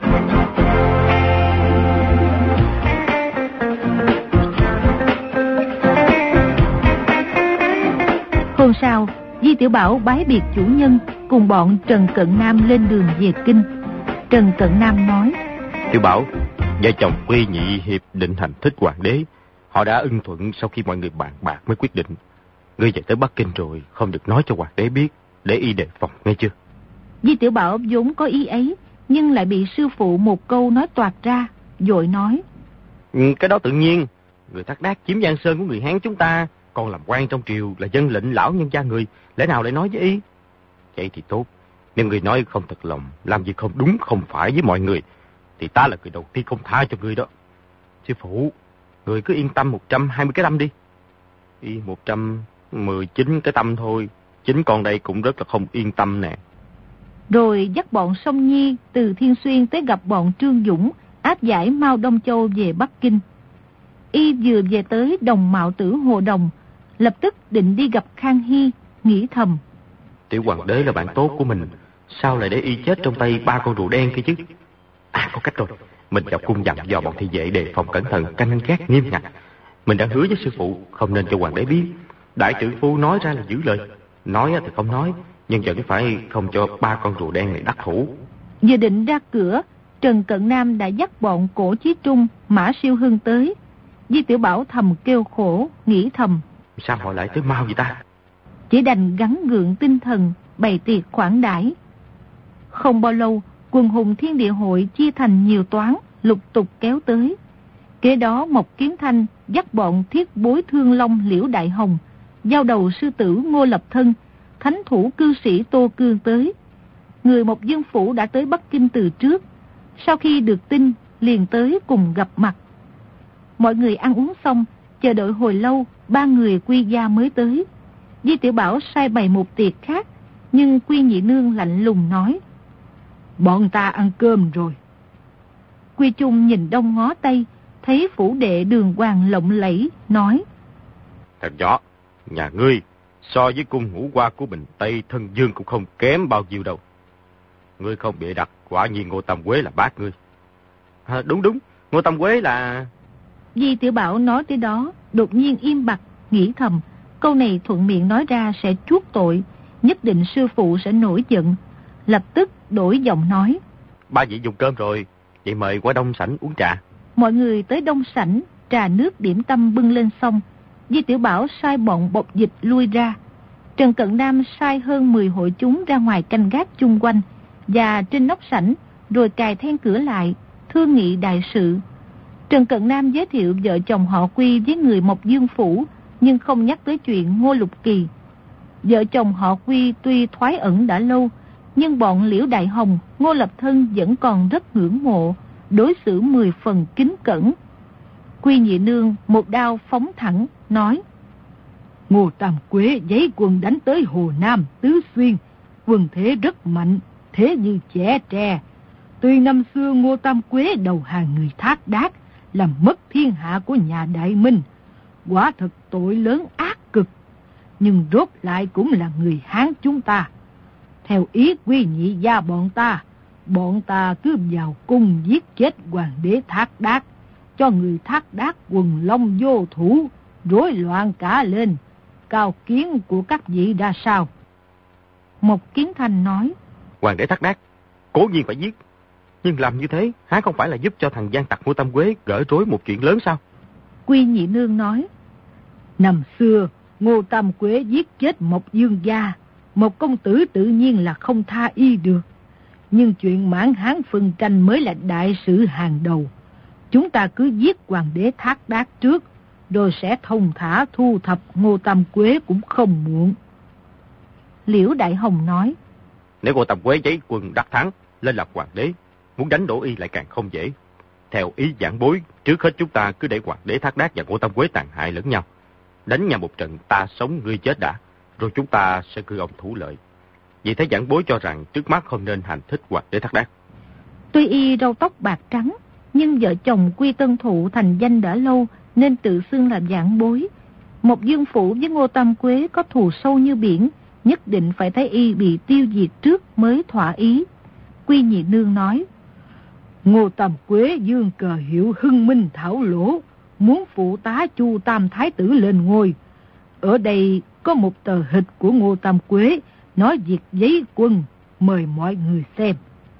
Hôm sau, Di Tiểu Bảo bái biệt chủ nhân, cùng bọn Trần Cận Nam lên đường về kinh. Trần Cận Nam nói. Tiểu Bảo, vợ chồng Quy Nhị hiệp định hành thích hoàng đế. Họ đã ưng thuận sau khi mọi người bàn bạc mới quyết định. Ngươi về tới Bắc Kinh rồi, không được nói cho hoàng đế biết, để y đề phòng, nghe chưa? Di Tiểu Bảo vốn có ý ấy, nhưng lại bị sư phụ một câu nói toạc ra, vội nói. Ừ, cái đó tự nhiên, người thác đác chiếm giang sơn của người Hán chúng ta, còn làm quan trong triều là dân lệnh lão nhân gia người, lẽ nào lại nói với y? Vậy thì tốt, nhưng người nói không thật lòng, làm gì không đúng không phải với mọi người, thì ta là người đầu tiên không tha cho người đó. Sư phụ, người cứ yên tâm một trăm hai mươi cái tâm đi. Y một trăm mười chín cái tâm thôi, chính con đây cũng rất là không yên tâm nè. rồi dắt bọn Song Nhi từ Thiên Xuyên tới gặp bọn Trương Dũng, áp giải Mao Đông Châu về Bắc Kinh. Y vừa về tới Đồng Mạo Tử Hồ Đồng, lập tức định đi gặp Khang Hy, nghĩ thầm: Tiểu hoàng đế là bạn tốt của mình, sao lại để y chết trong tay ba con rùa đen kia chứ? À, có cách rồi. Mình vào cung dặn dò bọn thị vệ đề phòng cẩn thận, canh gác nghiêm ngặt. Mình đã hứa với sư phụ không nên cho hoàng đế biết. Đại trượng phu nói ra là giữ lời, nói thì không nói, nhưng vẫn phải không cho ba con rùa đen này đắc thủ. Vừa định ra cửa, Trần Cận Nam đã dắt bọn Cổ Chí Trung, Mã Siêu Hưng tới. Di Tiểu Bảo thầm kêu khổ, nghĩ thầm: Sao họ lại tới mau vậy ta? Chỉ đành gắng gượng tinh thần, bày tiệc khoản đãi. Không bao lâu, quần hùng Thiên Địa Hội chia thành nhiều toán, lục tục kéo tới. Kế đó Mộc Kiến Thanh dắt bọn Thiết Bối Thương Long Liễu Đại Hồng, giao đầu sư tử Ngô Lập Thân, thánh thủ cư sĩ Tô Cương tới. Người Mộc Dương Phủ đã tới Bắc Kinh từ trước, sau khi được tin liền tới cùng gặp mặt. Mọi người ăn uống xong, chờ đợi hồi lâu, ba người Quy gia mới tới. Di Tiểu Bảo sai bày một tiệc khác, nhưng Quy Nhị Nương lạnh lùng nói: Bọn ta ăn cơm rồi. Quy Trung nhìn đông ngó tây, thấy phủ đệ đường hoàng lộng lẫy, nói: Thật nhỏ, nhà ngươi so với cung ngũ hoa của Bình Tây Thân Dương cũng không kém bao nhiêu đâu. Ngươi không bịa đặt, quả nhiên Ngô Tam Quế là bác ngươi. À, đúng đúng, Ngô Tam Quế là... Di Tiểu Bảo nói tới đó, đột nhiên im bặt, nghĩ thầm, câu này thuận miệng nói ra sẽ chuốc tội, nhất định sư phụ sẽ nổi giận. Lập tức đổi giọng nói: Ba vị dùng cơm rồi, vậy mời qua đông sảnh uống trà. Mọi người tới đông sảnh, trà nước điểm tâm bưng lên xong. Di Tiểu Bảo sai bọn bộc dịch lui ra. Trần Cận Nam sai hơn mười hội chúng ra ngoài canh gác chung quanh và trên nóc sảnh, rồi cài then cửa lại, thương nghị đại sự. Trần Cận Nam giới thiệu vợ chồng họ Quy với người Mộc Dương Phủ, nhưng không nhắc tới chuyện Ngô Lục Kỳ. Vợ chồng họ Quy tuy thoái ẩn đã lâu, nhưng bọn Liễu Đại Hồng, Ngô Lập Thân vẫn còn rất ngưỡng mộ, đối xử mười phần kính cẩn. Quy Nhị Nương một đao phóng thẳng, nói: Ngô Tam Quế giấy quân đánh tới Hồ Nam, Tứ Xuyên, quân thế rất mạnh, thế như trẻ tre. Tuy năm xưa Ngô Tam Quế đầu hàng người Thác Đác, làm mất thiên hạ của nhà Đại Minh, quả thật tội lớn ác cực, nhưng rốt lại cũng là người Hán chúng ta. Theo ý Quy Nhị gia bọn ta, bọn ta cứ vào cung giết chết hoàng đế Thác Đác, cho người Thác Đác quần long vô thủ, rối loạn cả lên. Cao kiến của các vị ra sao? Mộc Kiến Thanh nói: Hoàng đế Thác Đác cố nhiên phải giết, nhưng làm như thế há không phải là giúp cho thằng gian tặc Ngô Tam Quế gỡ rối một chuyện lớn sao? Quy Nhị Nương nói: Năm xưa Ngô Tam Quế giết chết Mộc Dương gia, một công tử tự nhiên là không tha y được. Nhưng chuyện Mãn Hán phân tranh mới là đại sự hàng đầu. Chúng ta cứ giết hoàng đế Thác Đác trước, rồi sẽ thông thả thu thập Ngô Tam Quế cũng không muộn. Liễu Đại Hồng nói: Nếu Ngô Tam Quế giấy quân đắc thắng, lên làm hoàng đế, muốn đánh đổ y lại càng không dễ. Theo ý giảng bối, trước hết chúng ta cứ để hoàng đế Thác Đác và Ngô Tam Quế tàn hại lẫn nhau. Đánh nhau một trận ta sống ngươi chết đã, rồi chúng ta sẽ cư ông thủ lợi. Vì thế giảng bối cho rằng trước mắt không nên hành thích hoàng đế Thác Đác. Tuy y râu tóc bạc trắng, nhưng vợ chồng Quy Tân Thụ thành danh đã lâu, nên tự xưng là giảng bối. Mộc Dương Phủ với Ngô Tam Quế có thù sâu như biển, nhất định phải thấy y bị tiêu diệt trước mới thỏa ý. Quy Nhị Nương nói: Ngô Tam Quế dương cờ hiệu Hưng Minh Thảo Lỗ, muốn phụ tá Chu Tam Thái tử lên ngôi. Ở đây có một tờ hịch của Ngô Tam Quế nói việc giấy quân, mời mọi người xem.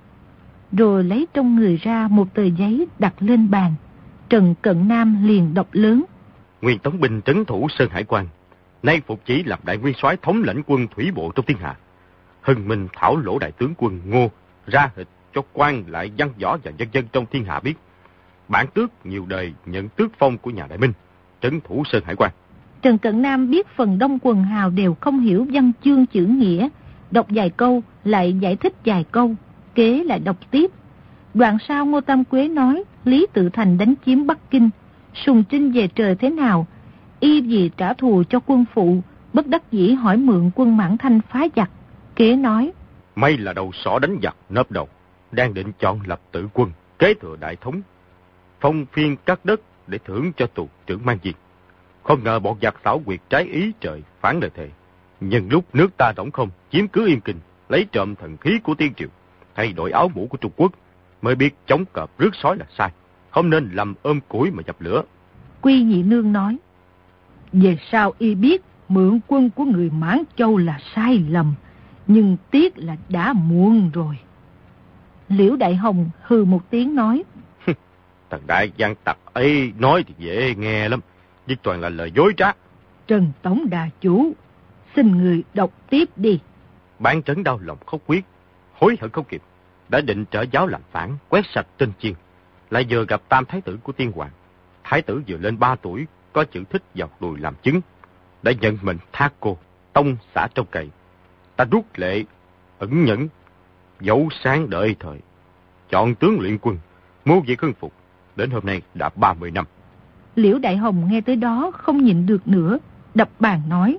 Rồi lấy trong người ra một tờ giấy đặt lên bàn. Trần Cận Nam liền đọc lớn: Nguyên Tống binh trấn thủ Sơn Hải Quan, nay phục chỉ làm đại nguyên soái thống lãnh quân thủy bộ trong thiên hạ. Hưng Minh Thảo Lỗ đại tướng quân Ngô ra hịch cho quan lại văn võ và dân dân trong thiên hạ biết. Bản tước nhiều đời nhận tước phong của nhà Đại Minh, trấn thủ Sơn Hải Quan. Trần Cận Nam biết phần đông quần hào đều không hiểu văn chương chữ nghĩa, đọc vài câu lại giải thích vài câu, kế lại đọc tiếp. Đoạn sau Ngô Tam Quế nói Lý Tự Thành đánh chiếm Bắc Kinh, sùng trinh về trời thế nào, y vì trả thù cho quân phụ, bất đắc dĩ hỏi mượn quân Mãn Thanh phá giặc. Kế nói: May là đầu sỏ đánh giặc nấp đầu, đang định chọn lập tử quân, kế thừa đại thống, phong phiên các đất để thưởng cho tù trưởng Mang Viên. Không ngờ bọn giặc xảo quyệt trái ý trời phản lời thề. Nhưng lúc nước ta rỗng không, chiếm cứ Yên Kinh, lấy trộm thần khí của Tiên Triều, thay đổi áo mũ của Trung Quốc, mới biết chống cọp rước sói là sai, không nên làm ôm củi mà dập lửa. Quy Nhị Nương nói, về sau y biết mượn quân của người Mãn Châu là sai lầm, nhưng tiếc là đã muộn rồi. Liễu Đại Hồng hừ một tiếng nói, Thằng đại gian tặc ấy nói thì dễ nghe lắm, nhưng toàn là lời dối trá. Trần Tổng Đà Chủ, xin người đọc tiếp đi. Bán Trấn đau lòng khóc quyết, hối hận không kịp, đã định trở giáo làm phản, quét sạch Tinh Chiên, lại vừa gặp tam thái tử của Tiên Hoàng. Thái tử vừa lên ba tuổi, có chữ thích dọc đùi làm chứng, đã nhận mình thác cô, tông xả trong cày. Ta rút lệ, ẩn nhẫn, dấu sáng đợi thời, chọn tướng luyện quân, mưu việc hưng phục, đến hôm nay đã ba mươi năm. Liễu Đại Hồng nghe tới đó không nhịn được nữa, đập bàn nói,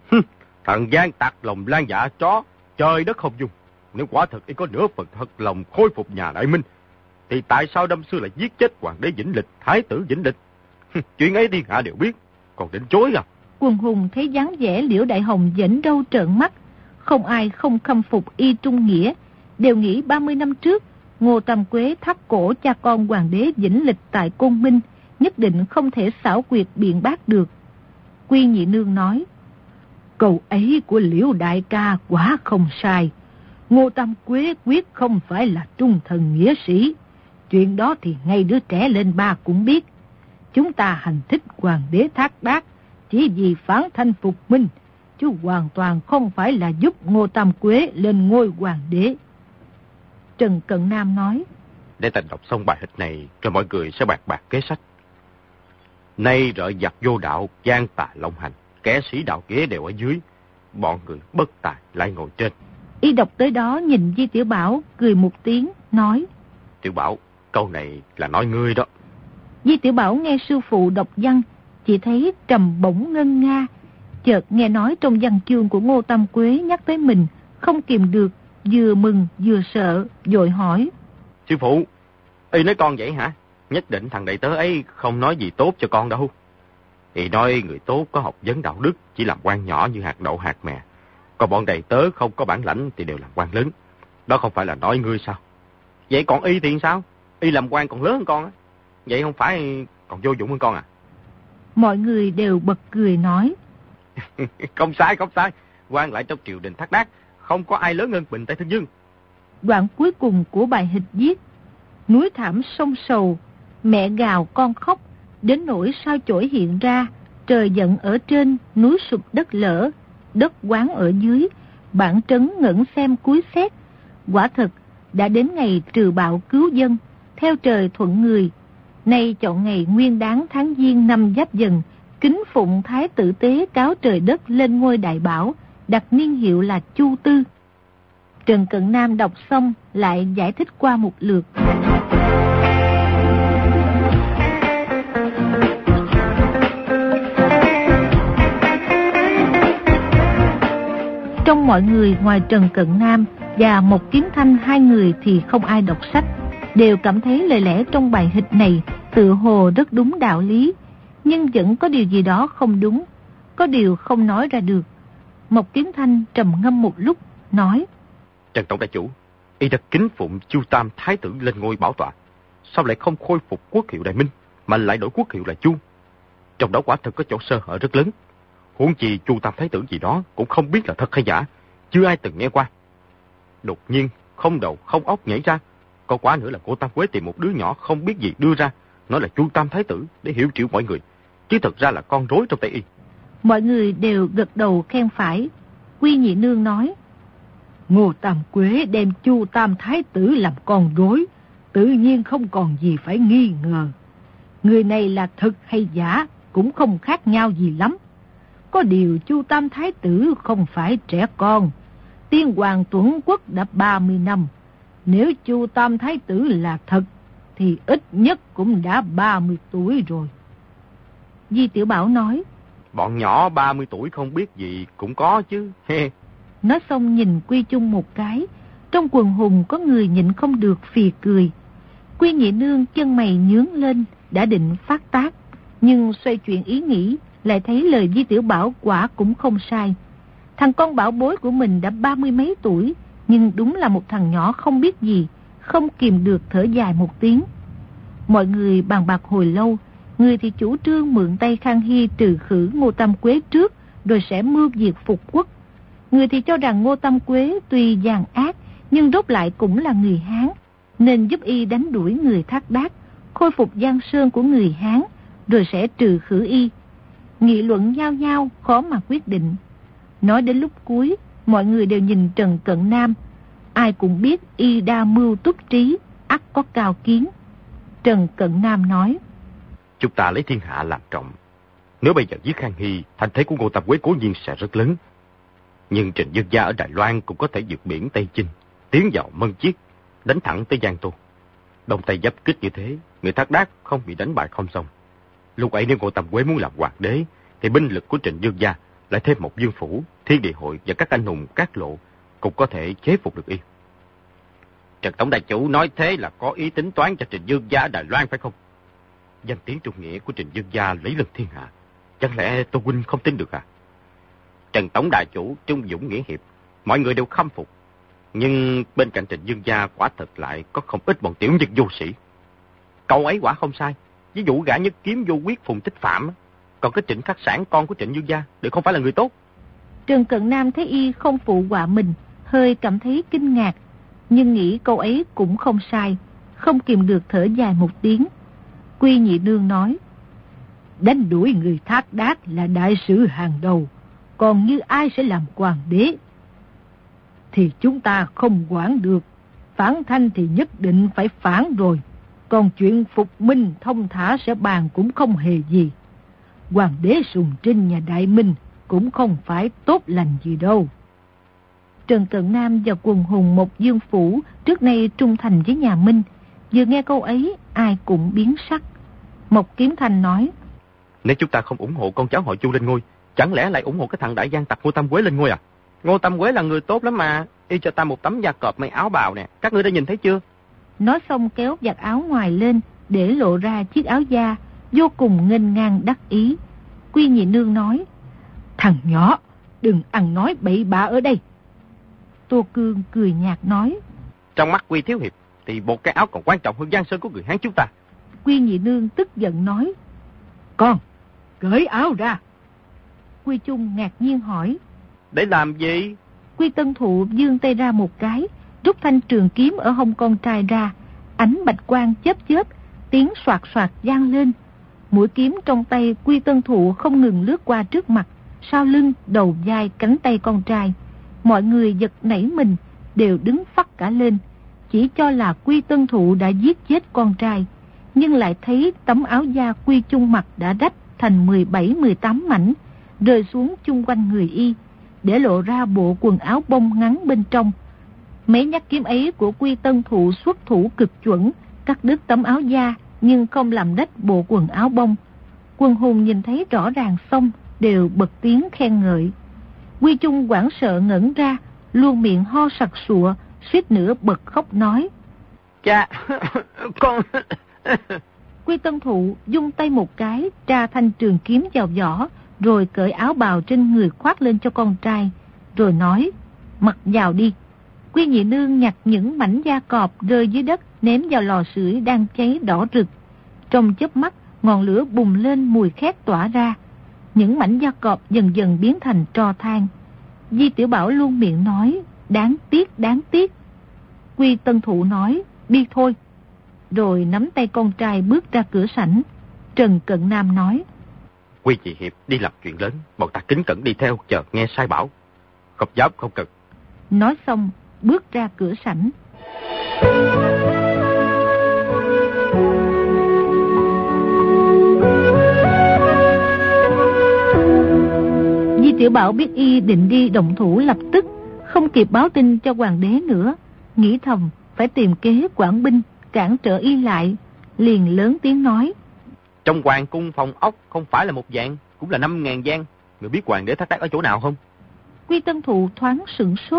Thằng gian tặc lòng lan dạ chó, trời đất không dung. Nếu quả thật y có nửa phần thật lòng khôi phục nhà Đại Minh, thì tại sao năm xưa lại giết chết hoàng đế Vĩnh Lịch, thái tử Vĩnh Lịch? Chuyện ấy thiên hạ đều biết, còn định chối à? Quần hùng thấy dáng vẻ Liễu Đại Hồng dễn râu trợn mắt, không ai không khâm phục y trung nghĩa, đều nghĩ ba mươi năm trước Ngô Tam Quế thắt cổ cha con hoàng đế Vĩnh Lịch tại Côn Minh, nhất định không thể xảo quyệt biện bác được. Quy Nhị Nương nói, câu ấy của Liễu đại ca quả không sai. Ngô Tam Quế quyết không phải là trung thần nghĩa sĩ. Chuyện đó thì ngay đứa trẻ lên ba cũng biết. Chúng ta hành thích hoàng đế Thác Đác chỉ vì phản thanh phục minh, chứ hoàn toàn không phải là giúp Ngô Tam Quế lên ngôi hoàng đế. Trần Cận Nam nói, để ta đọc xong bài hịch này rồi mọi người sẽ bạc bạc kế sách. Nay rợ giặc vô đạo, gian tà long hành, kẻ sĩ đạo nghĩa đều ở dưới, bọn người bất tài lại ngồi trên. Y đọc tới đó nhìn Di Tiểu Bảo cười một tiếng, nói, Tiểu Bảo, câu này là nói ngươi đó. Di Tiểu Bảo nghe sư phụ đọc văn, chỉ thấy trầm bổng ngân nga, chợt nghe nói trong văn chương của Ngô Tam Quế nhắc tới mình, không kìm được, vừa mừng vừa sợ, vội hỏi, Sư phụ, y nói con vậy hả? Nhất định thằng đệ tớ ấy không nói gì tốt cho con đâu. Y nói người tốt có học vấn đạo đức, chỉ làm quan nhỏ như hạt đậu hạt mè. Còn bọn đệ tớ không có bản lãnh thì đều làm quan lớn. Đó không phải là nói ngươi sao? Vậy còn y thì sao? Y làm quan còn lớn hơn con á. Vậy không phải còn vô dụng hơn con à? Mọi người đều bật cười nói, Không sai, không sai. Quan lại trong triều đình Thác Đác, không có ai lớn hơn Bình Tây Thương Dương. Đoạn cuối cùng của bài hịch viết, núi thảm sông sầu, mẹ gào con khóc, đến nỗi sao chổi hiện ra, trời giận ở trên, núi sụp đất lở, đất quán ở dưới, bản trấn ngẩng xem cúi xét. Quả thật, đã đến ngày trừ bạo cứu dân, theo trời thuận người. Nay chọn ngày nguyên đáng tháng Giêng năm Giáp Dần, kính phụng thái tử tế cáo trời đất lên ngôi đại bảo, đặt niên hiệu là Chu Tư. Trần Cận Nam đọc xong lại giải thích qua một lượt. Trong mọi người ngoài Trần Cận Nam và Một Kiếm Thanh hai người thì không ai đọc sách, đều cảm thấy lời lẽ trong bài hịch này tự hồ rất đúng đạo lý, nhưng vẫn có điều gì đó không đúng, có điều không nói ra được. Một Kiếm Thanh trầm ngâm một lúc, nói, Trần Tổng Đại Chủ, y đã kính phụng Chu Tam Thái tử lên ngôi bảo tọa, sao lại không khôi phục quốc hiệu Đại Minh, mà lại đổi quốc hiệu là Chu? Trong đó quả thật có chỗ sơ hở rất lớn. Huống chi Chu Tam Thái tử gì đó cũng không biết là thật hay giả, chưa ai từng nghe qua. Đột nhiên không đầu không óc nhảy ra, có quá nữa là cô Tam Quế tìm một đứa nhỏ không biết gì đưa ra, nói là Chu Tam Thái tử để hiểu triệu mọi người, chứ thật ra là con rối trong tay y. Mọi người đều gật đầu khen phải. Quy Nhị Nương nói, Ngô Tam Quế đem Chu Tam Thái tử làm con rối, tự nhiên không còn gì phải nghi ngờ. Người này là thật hay giả cũng không khác nhau gì lắm. Có điều Chu Tam Thái tử không phải trẻ con, Tiên Hoàng Tuấn Quốc đã ba mươi năm. Nếu Chu Tam Thái tử là thật, thì ít nhất cũng đã ba mươi tuổi rồi. Di Tiểu Bảo nói, Bọn nhỏ ba mươi tuổi không biết gì cũng có chứ. Nói xong nhìn Quy Chung một cái, Trong quần hùng có người nhịn không được phì cười. Quy Nhị Nương chân mày nhướng lên, đã định phát tác, nhưng xoay chuyện ý nghĩ, lại thấy lời Di Tiểu Bảo quả cũng không sai. Thằng con bảo bối của mình đã ba mươi mấy tuổi, nhưng đúng là một thằng nhỏ không biết gì, không kìm được thở dài một tiếng. Mọi người bàn bạc hồi lâu, người thì chủ trương mượn tay Khang Hy trừ khử Ngô Tam Quế trước, rồi sẽ mưu diệt phục quốc. Người thì cho rằng Ngô Tam Quế tuy gian ác, nhưng rốt lại cũng là người Hán, nên giúp y đánh đuổi người Thác Đác, khôi phục Giang Sơn của người Hán, rồi sẽ trừ khử y. Nghị luận nhau nhau, khó mà quyết định. Nói đến lúc cuối, mọi người đều nhìn Trần Cận Nam. Ai cũng biết y đa mưu túc trí, ắt có cao kiến. Trần Cận Nam nói: Chúng ta lấy thiên hạ làm trọng. Nếu bây giờ giết Khang Hy, thành thế của Ngô Tam Quế cố nhiên sẽ rất lớn. Nhưng Trịnh Dương gia ở Đài Loan cũng có thể vượt biển Tây Chinh, tiến vào Mân Chiết, đánh thẳng tới Giang Tô. Đông Tây giáp kích như thế, người Thác Đác không bị đánh bại không xong. Lúc ấy nếu Ngô Tam Quế muốn làm hoàng đế, thì binh lực của Trịnh Dương gia lại thêm một Dương Phủ, Thiên Địa Hội và các anh hùng Cát Lộ cũng có thể chế phục được y. Trần Tổng đại chủ nói thế là có ý tính toán cho Trịnh Dương gia ở Đài Loan phải không? Danh tiếng trung nghĩa của Trịnh Dương gia lấy lừng thiên hạ, chẳng lẽ Tô huynh không tin được à? Trần Tổng đại chủ trung dũng nghĩa hiệp, mọi người đều khâm phục. Nhưng bên cạnh Trịnh Dương gia quả thật lại có không ít bọn tiểu nhân vô sĩ. Cậu ấy quả không sai, ví dụ gã Nhất Kiếm vô quyết Phùng Tích Phạm, còn cái Trịnh Khắc Sản con của Trịnh Dương gia đều không phải là người tốt. Trần Cận Nam thấy y không phụ họa mình, hơi cảm thấy kinh ngạc, nhưng nghĩ câu ấy cũng không sai, không kìm được thở dài một tiếng. Quy Nhị Nương nói: Đánh đuổi người Thác Đác là đại sự hàng đầu, còn như ai sẽ làm hoàng đế thì chúng ta không quản được. Phản thanh thì nhất định phải phản rồi, còn chuyện phục minh thông thả sẽ bàn cũng không hề gì. Hoàng đế Sùng Trinh nhà Đại Minh cũng không phải tốt lành gì đâu. Trần Cận Nam và quần hùng một Dương Phủ trước nay trung thành với nhà Minh, vừa nghe câu ấy ai cũng biến sắc. Mộc Kiếm Thanh nói: Nếu chúng ta không ủng hộ con cháu họ Chu lên ngôi, chẳng lẽ lại ủng hộ cái thằng đại gian tặc Ngô Tam Quế lên ngôi à? Ngô Tam Quế là người tốt lắm mà, y cho ta một tấm da cọp may áo bào nè, các ngươi đã nhìn thấy chưa? Nói xong kéo giặt áo ngoài lên, để lộ ra chiếc áo da, vô cùng nghênh ngang đắc ý. Quy Nhị Nương nói: Thằng nhỏ, đừng ăn nói bậy bạ ở đây. Tô Cương cười nhạt nói: Trong mắt Quy thiếu hiệp thì một cái áo còn quan trọng hơn Giang Sơn của người Hán chúng ta. Quy Nhị Nương tức giận nói: Con, cởi áo ra. Quy Trung ngạc nhiên hỏi: Để làm gì? Quy Tân Thụ giương tay ra một cái, rút thanh trường kiếm ở hông con trai ra, ánh bạch quang chớp chớp, tiếng soạt soạt vang lên. Mũi kiếm trong tay Quy Tân Thụ không ngừng lướt qua trước mặt, sau lưng, đầu vai, cánh tay con trai. Mọi người giật nảy mình, đều đứng phắt cả lên, chỉ cho là Quy Tân Thụ đã giết chết con trai, nhưng lại thấy tấm áo da Quy Trung mặc đã rách thành mười bảy mười tám mảnh, rơi xuống chung quanh người y, để lộ ra bộ quần áo bông ngắn bên trong. Mấy nhát kiếm ấy của Quy Tân Thụ xuất thủ cực chuẩn, cắt đứt tấm áo da, nhưng không làm rách bộ quần áo bông. Quần hùng nhìn thấy rõ ràng xong, đều bật tiếng khen ngợi. Quy Trung hoảng sợ ngẩn ra, luôn miệng ho sặc sụa, suýt nữa bật khóc nói: Cha, con... Quy Tân Thụ dung tay một cái, tra thanh trường kiếm vào vỏ, rồi cởi áo bào trên người khoác lên cho con trai, rồi nói: Mặc vào đi. Quy Nhị Nương nhặt những mảnh da cọp rơi dưới đất, ném vào lò sưởi đang cháy đỏ rực. Trong chớp mắt, ngọn lửa bùng lên, mùi khét tỏa ra. Những mảnh da cọp dần dần biến thành tro than. Di Tiểu Bảo luôn miệng nói: Đáng tiếc, đáng tiếc. Quy Tân Thụ nói: Đi thôi. Rồi nắm tay con trai bước ra cửa sảnh. Trần Cận Nam nói: Quy chị hiệp đi làm chuyện lớn, bọn ta kính cẩn đi theo, chờ nghe sai bảo. Không dám không cần. Nói xong, bước ra cửa sảnh. Di Tiểu Bảo biết y định đi động thủ lập tức, không kịp báo tin cho hoàng đế nữa, nghĩ thầm phải tìm kế quản binh cản trở y lại, liền lớn tiếng nói: Trong hoàng cung phòng ốc không phải là một vạn, cũng là năm ngàn gian. Người biết hoàng đế Thác Đác ở chỗ nào không? Quy Tân Thụ thoáng sửng sốt,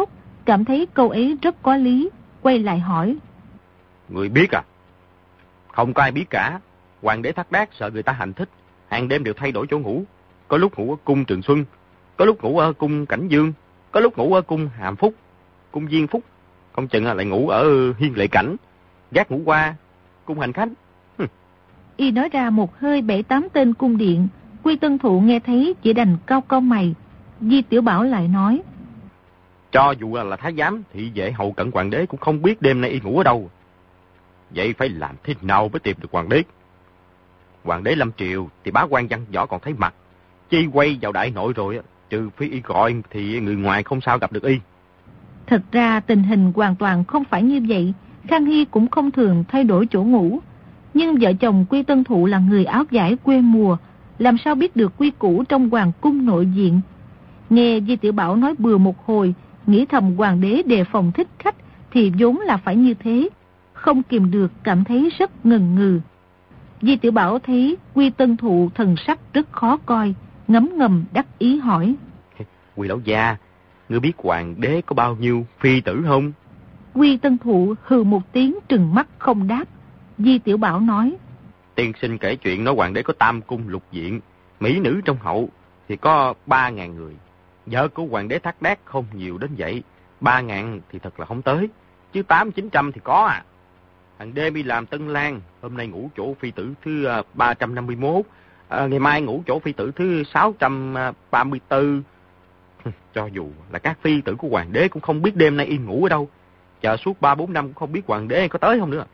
cảm thấy câu ấy rất có lý, quay lại hỏi. Người biết à? Không có ai biết cả. Hoàng đế Thác Đác sợ người ta hành thích, hàng đêm đều thay đổi chỗ ngủ. Có lúc ngủ ở cung Trường Xuân, có lúc ngủ ở cung Cảnh Dương, có lúc ngủ ở cung Hàm Phúc, cung Diên Phúc, không chừng lại ngủ ở Hiên Lệ Cảnh, gác ngủ qua cung Hành Khánh. Hừm. Y nói ra một hơi bảy tám tên cung điện. Quy Tân Thụ nghe thấy chỉ đành cau cau mày. Di Tiểu Bảo lại nói. Cho dù là thái giám, thị vệ hầu cận hoàng đế cũng không biết đêm nay y ngủ ở đâu. Vậy phải làm thế nào mới tìm được hoàng đế? Hoàng đế lâm triều thì bá quan văn võ còn thấy mặt, chi quay vào đại nội rồi, trừ phi y gọi thì người ngoài không sao gặp được y. Thật ra tình hình hoàn toàn không phải như vậy. Khang Hy cũng không thường thay đổi chỗ ngủ. Nhưng vợ chồng Quy Tân Thụ là người áo vải quê mùa, làm sao biết được quy củ trong hoàng cung nội diện. Nghe Di Tiểu Bảo nói bừa một hồi, nghĩ thầm hoàng đế đề phòng thích khách thì vốn là phải như thế, không kìm được cảm thấy rất ngần ngừ. Di Tiểu Bảo thấy Quy Tân Thụ thần sắc rất khó coi, ngấm ngầm đắc ý hỏi. Quy lão gia, ngươi biết hoàng đế có bao nhiêu phi tử không? Quy Tân Thụ hừ một tiếng trừng mắt không đáp. Di Tiểu Bảo nói. Tiên sinh kể chuyện nói hoàng đế có tam cung lục viện, mỹ nữ trong hậu thì có ba ngàn người. Vợ của hoàng đế Thác Đác không nhiều đến vậy, ba ngàn thì thật là không tới, chứ tám chín trăm thì có à. Hàng đêm đi làm tân lang, hôm nay ngủ chỗ phi tử thứ ba trăm năm mươi mốt, à, ngày mai ngủ chỗ phi tử thứ sáu trăm ba mươi tư. Cho dù là các phi tử của hoàng đế cũng không biết đêm nay yên ngủ ở đâu, chờ suốt ba bốn năm cũng không biết hoàng đế có tới không nữa.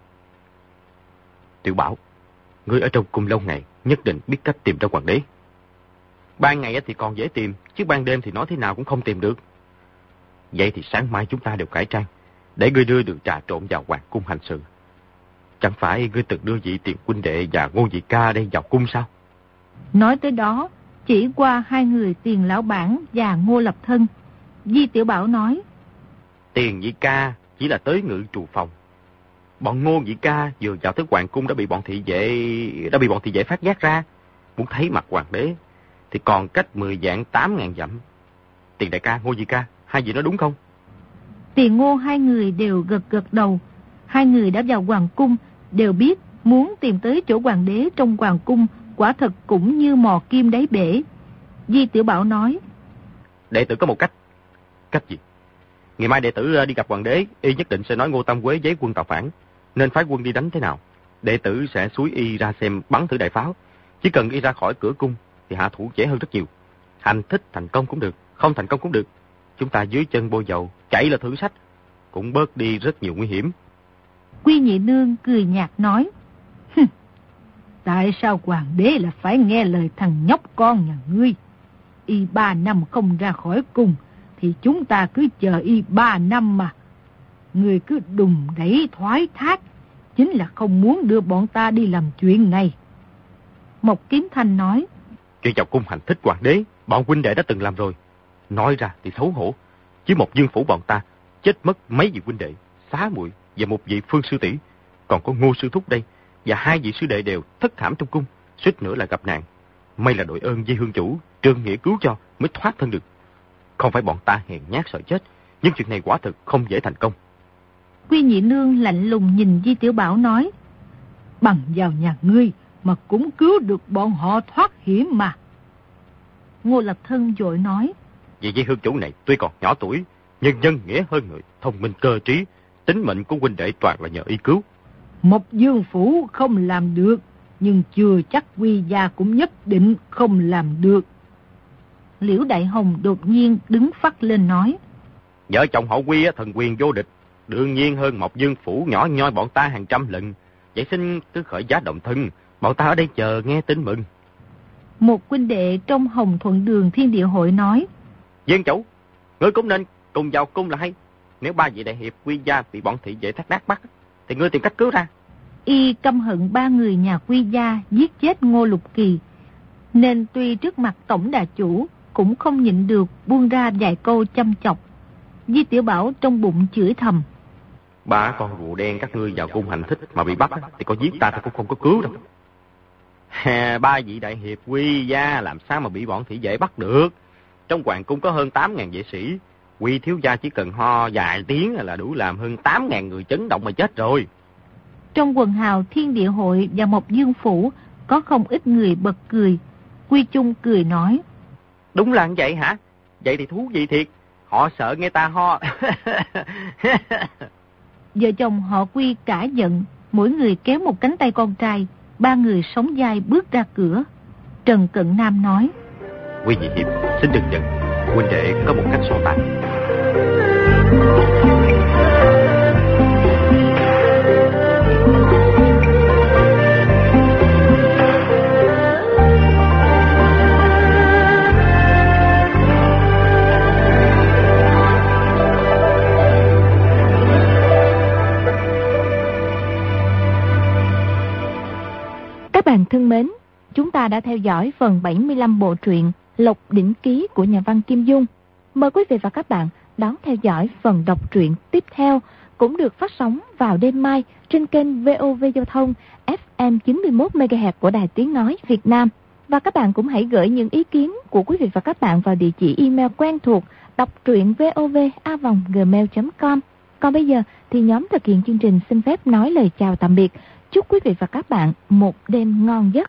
Tiểu Bảo, ngươi ở trong cung lâu ngày, nhất định biết cách tìm ra hoàng đế. Ban ngày thì còn dễ tìm, chứ ban đêm thì nói thế nào cũng không tìm được. Vậy thì sáng mai chúng ta đều cải trang, để ngươi đưa được trà trộn vào hoàng cung hành sự. Chẳng phải ngươi từng đưa vị tiền huynh đệ và Ngô Vị Ca đây vào cung sao? Nói tới đó, chỉ qua hai người Tiền Lão Bản và Ngô Lập Thân. Di Tiểu Bảo nói. Tiền Vị Ca chỉ là tới ngự trù phòng. Bọn Ngô Vị Ca vừa vào tới hoàng cung đã bị bọn thị vệ đã bị bọn thị vệ phát giác ra. Muốn thấy mặt hoàng đế thì còn cách mười vạn tám ngàn dặm. Tiền đại ca, Ngô Vị Ca, hai vị nói đúng không? Tiền Ngô hai người đều gật gật đầu. Hai người đã vào hoàng cung, đều biết muốn tìm tới chỗ hoàng đế trong hoàng cung quả thật cũng như mò kim đáy bể. Di Tiểu Bảo nói. Đệ tử có một cách. Cách gì? Ngày mai đệ tử đi gặp hoàng đế, y nhất định sẽ nói Ngô Tam Quế giấy quân tạo phản, nên phái quân đi đánh thế nào. Đệ tử sẽ xúi y ra xem bắn thử đại pháo. Chỉ cần y ra khỏi cửa cung thì hạ thủ dễ hơn rất nhiều. Hành thích thành công cũng được, không thành công cũng được. Chúng ta dưới chân bôi dầu, chạy là thử sách, cũng bớt đi rất nhiều nguy hiểm. Quy Nhị Nương cười nhạt nói. Tại sao hoàng đế là phải nghe lời thằng nhóc con nhà ngươi? Y ba năm không ra khỏi cung, thì chúng ta cứ chờ y ba năm mà. Ngươi cứ đùng đẩy thoái thác, chính là không muốn đưa bọn ta đi làm chuyện này. Mộc Kiếm Thanh nói. Chuyện vào cung hành thích hoàng đế, bọn huynh đệ đã từng làm rồi. Nói ra thì xấu hổ, chứ một dương phủ bọn ta chết mất mấy vị huynh đệ, xá muội và một vị Phương sư tỷ, còn có Ngô sư thúc đây và hai vị sư đệ đều thất thảm trong cung, suýt nữa là gặp nạn. May là đội ơn Di Hương chủ Trương Nghĩa cứu cho mới thoát thân được. Không phải bọn ta hèn nhát sợ chết, nhưng chuyện này quả thực không dễ thành công. Quy Nhị Nương lạnh lùng nhìn Di Tiểu Bảo nói. Bằng vào nhà ngươi mà cũng cứu được bọn họ thoát hiểm mà. Ngô Lập Thân vội nói. Vị Di Hương chủ này tuy còn nhỏ tuổi, nhưng nhân nghĩa hơn người, thông minh cơ trí, tính mệnh của huynh đệ toàn là nhờ y cứu. Mộc Dương phủ không làm được, nhưng chưa chắc Quy gia cũng nhất định không làm được. Liễu Đại Hồng đột nhiên đứng phắt lên nói. Vợ chồng họ Quy thần quyền vô địch, đương nhiên hơn Mộc Dương phủ nhỏ nhoi bọn ta hàng trăm lần. Vậy xin cứ khởi giá động thân, bọn ta ở đây chờ nghe tin mừng. Một huynh đệ trong Hồng Thuận Đường Thiên Địa Hội nói. Viên chủ, ngươi cũng nên cùng vào cung là hay. Nếu ba vị đại hiệp Quy gia bị bọn thị vệ Thác Đác bắt, thì ngươi tìm cách cứu ra. Y căm hận ba người nhà Quy gia giết chết Ngô Lục Kỳ, nên tuy trước mặt tổng đà chủ cũng không nhịn được buông ra vài câu chăm chọc. Di Tiểu Bảo trong bụng chửi thầm. Ba con rùa đen các ngươi vào cung hành thích mà bị bắt thì có giết ta thì cũng không có cứu đâu. Hà, ba vị đại hiệp Quy gia làm sao mà bị bọn thị vệ bắt được? Trong hoàng cung có hơn tám ngàn vệ sĩ, Quý thiếu gia chỉ cần ho vài tiếng là đủ làm hơn tám ngàn người chấn động mà chết rồi. Trong quần hào Thiên Địa Hội và Mộc Dương Phủ có không ít người bật cười. Quy Chung cười nói. Đúng là như vậy hả? Vậy thì thú vị thiệt. Họ sợ nghe ta ho. Vợ chồng họ Quy cả giận, mỗi người kéo một cánh tay con trai, ba người sóng vai bước ra cửa. Trần Cận Nam nói. Quy Nhị Hiệp, xin đừng giận. Huynh đệ có một cách so tài. Các bạn thân mến, chúng ta đã theo dõi phần bảy mươi lăm bộ truyện Lộc Đỉnh Ký của nhà văn Kim Dung. Mời quý vị và các bạn đón theo dõi phần đọc truyện tiếp theo, cũng được phát sóng vào đêm mai trên kênh vê o vê Giao thông ép em chín mươi mốt mê ga héc của Đài Tiếng Nói Việt Nam. Và các bạn cũng hãy gửi những ý kiến của quý vị và các bạn vào địa chỉ email quen thuộc đọc truyện vov a vòng gmail chấm com. Còn bây giờ thì nhóm thực hiện chương trình xin phép nói lời chào tạm biệt. Chúc quý vị và các bạn một đêm ngon giấc.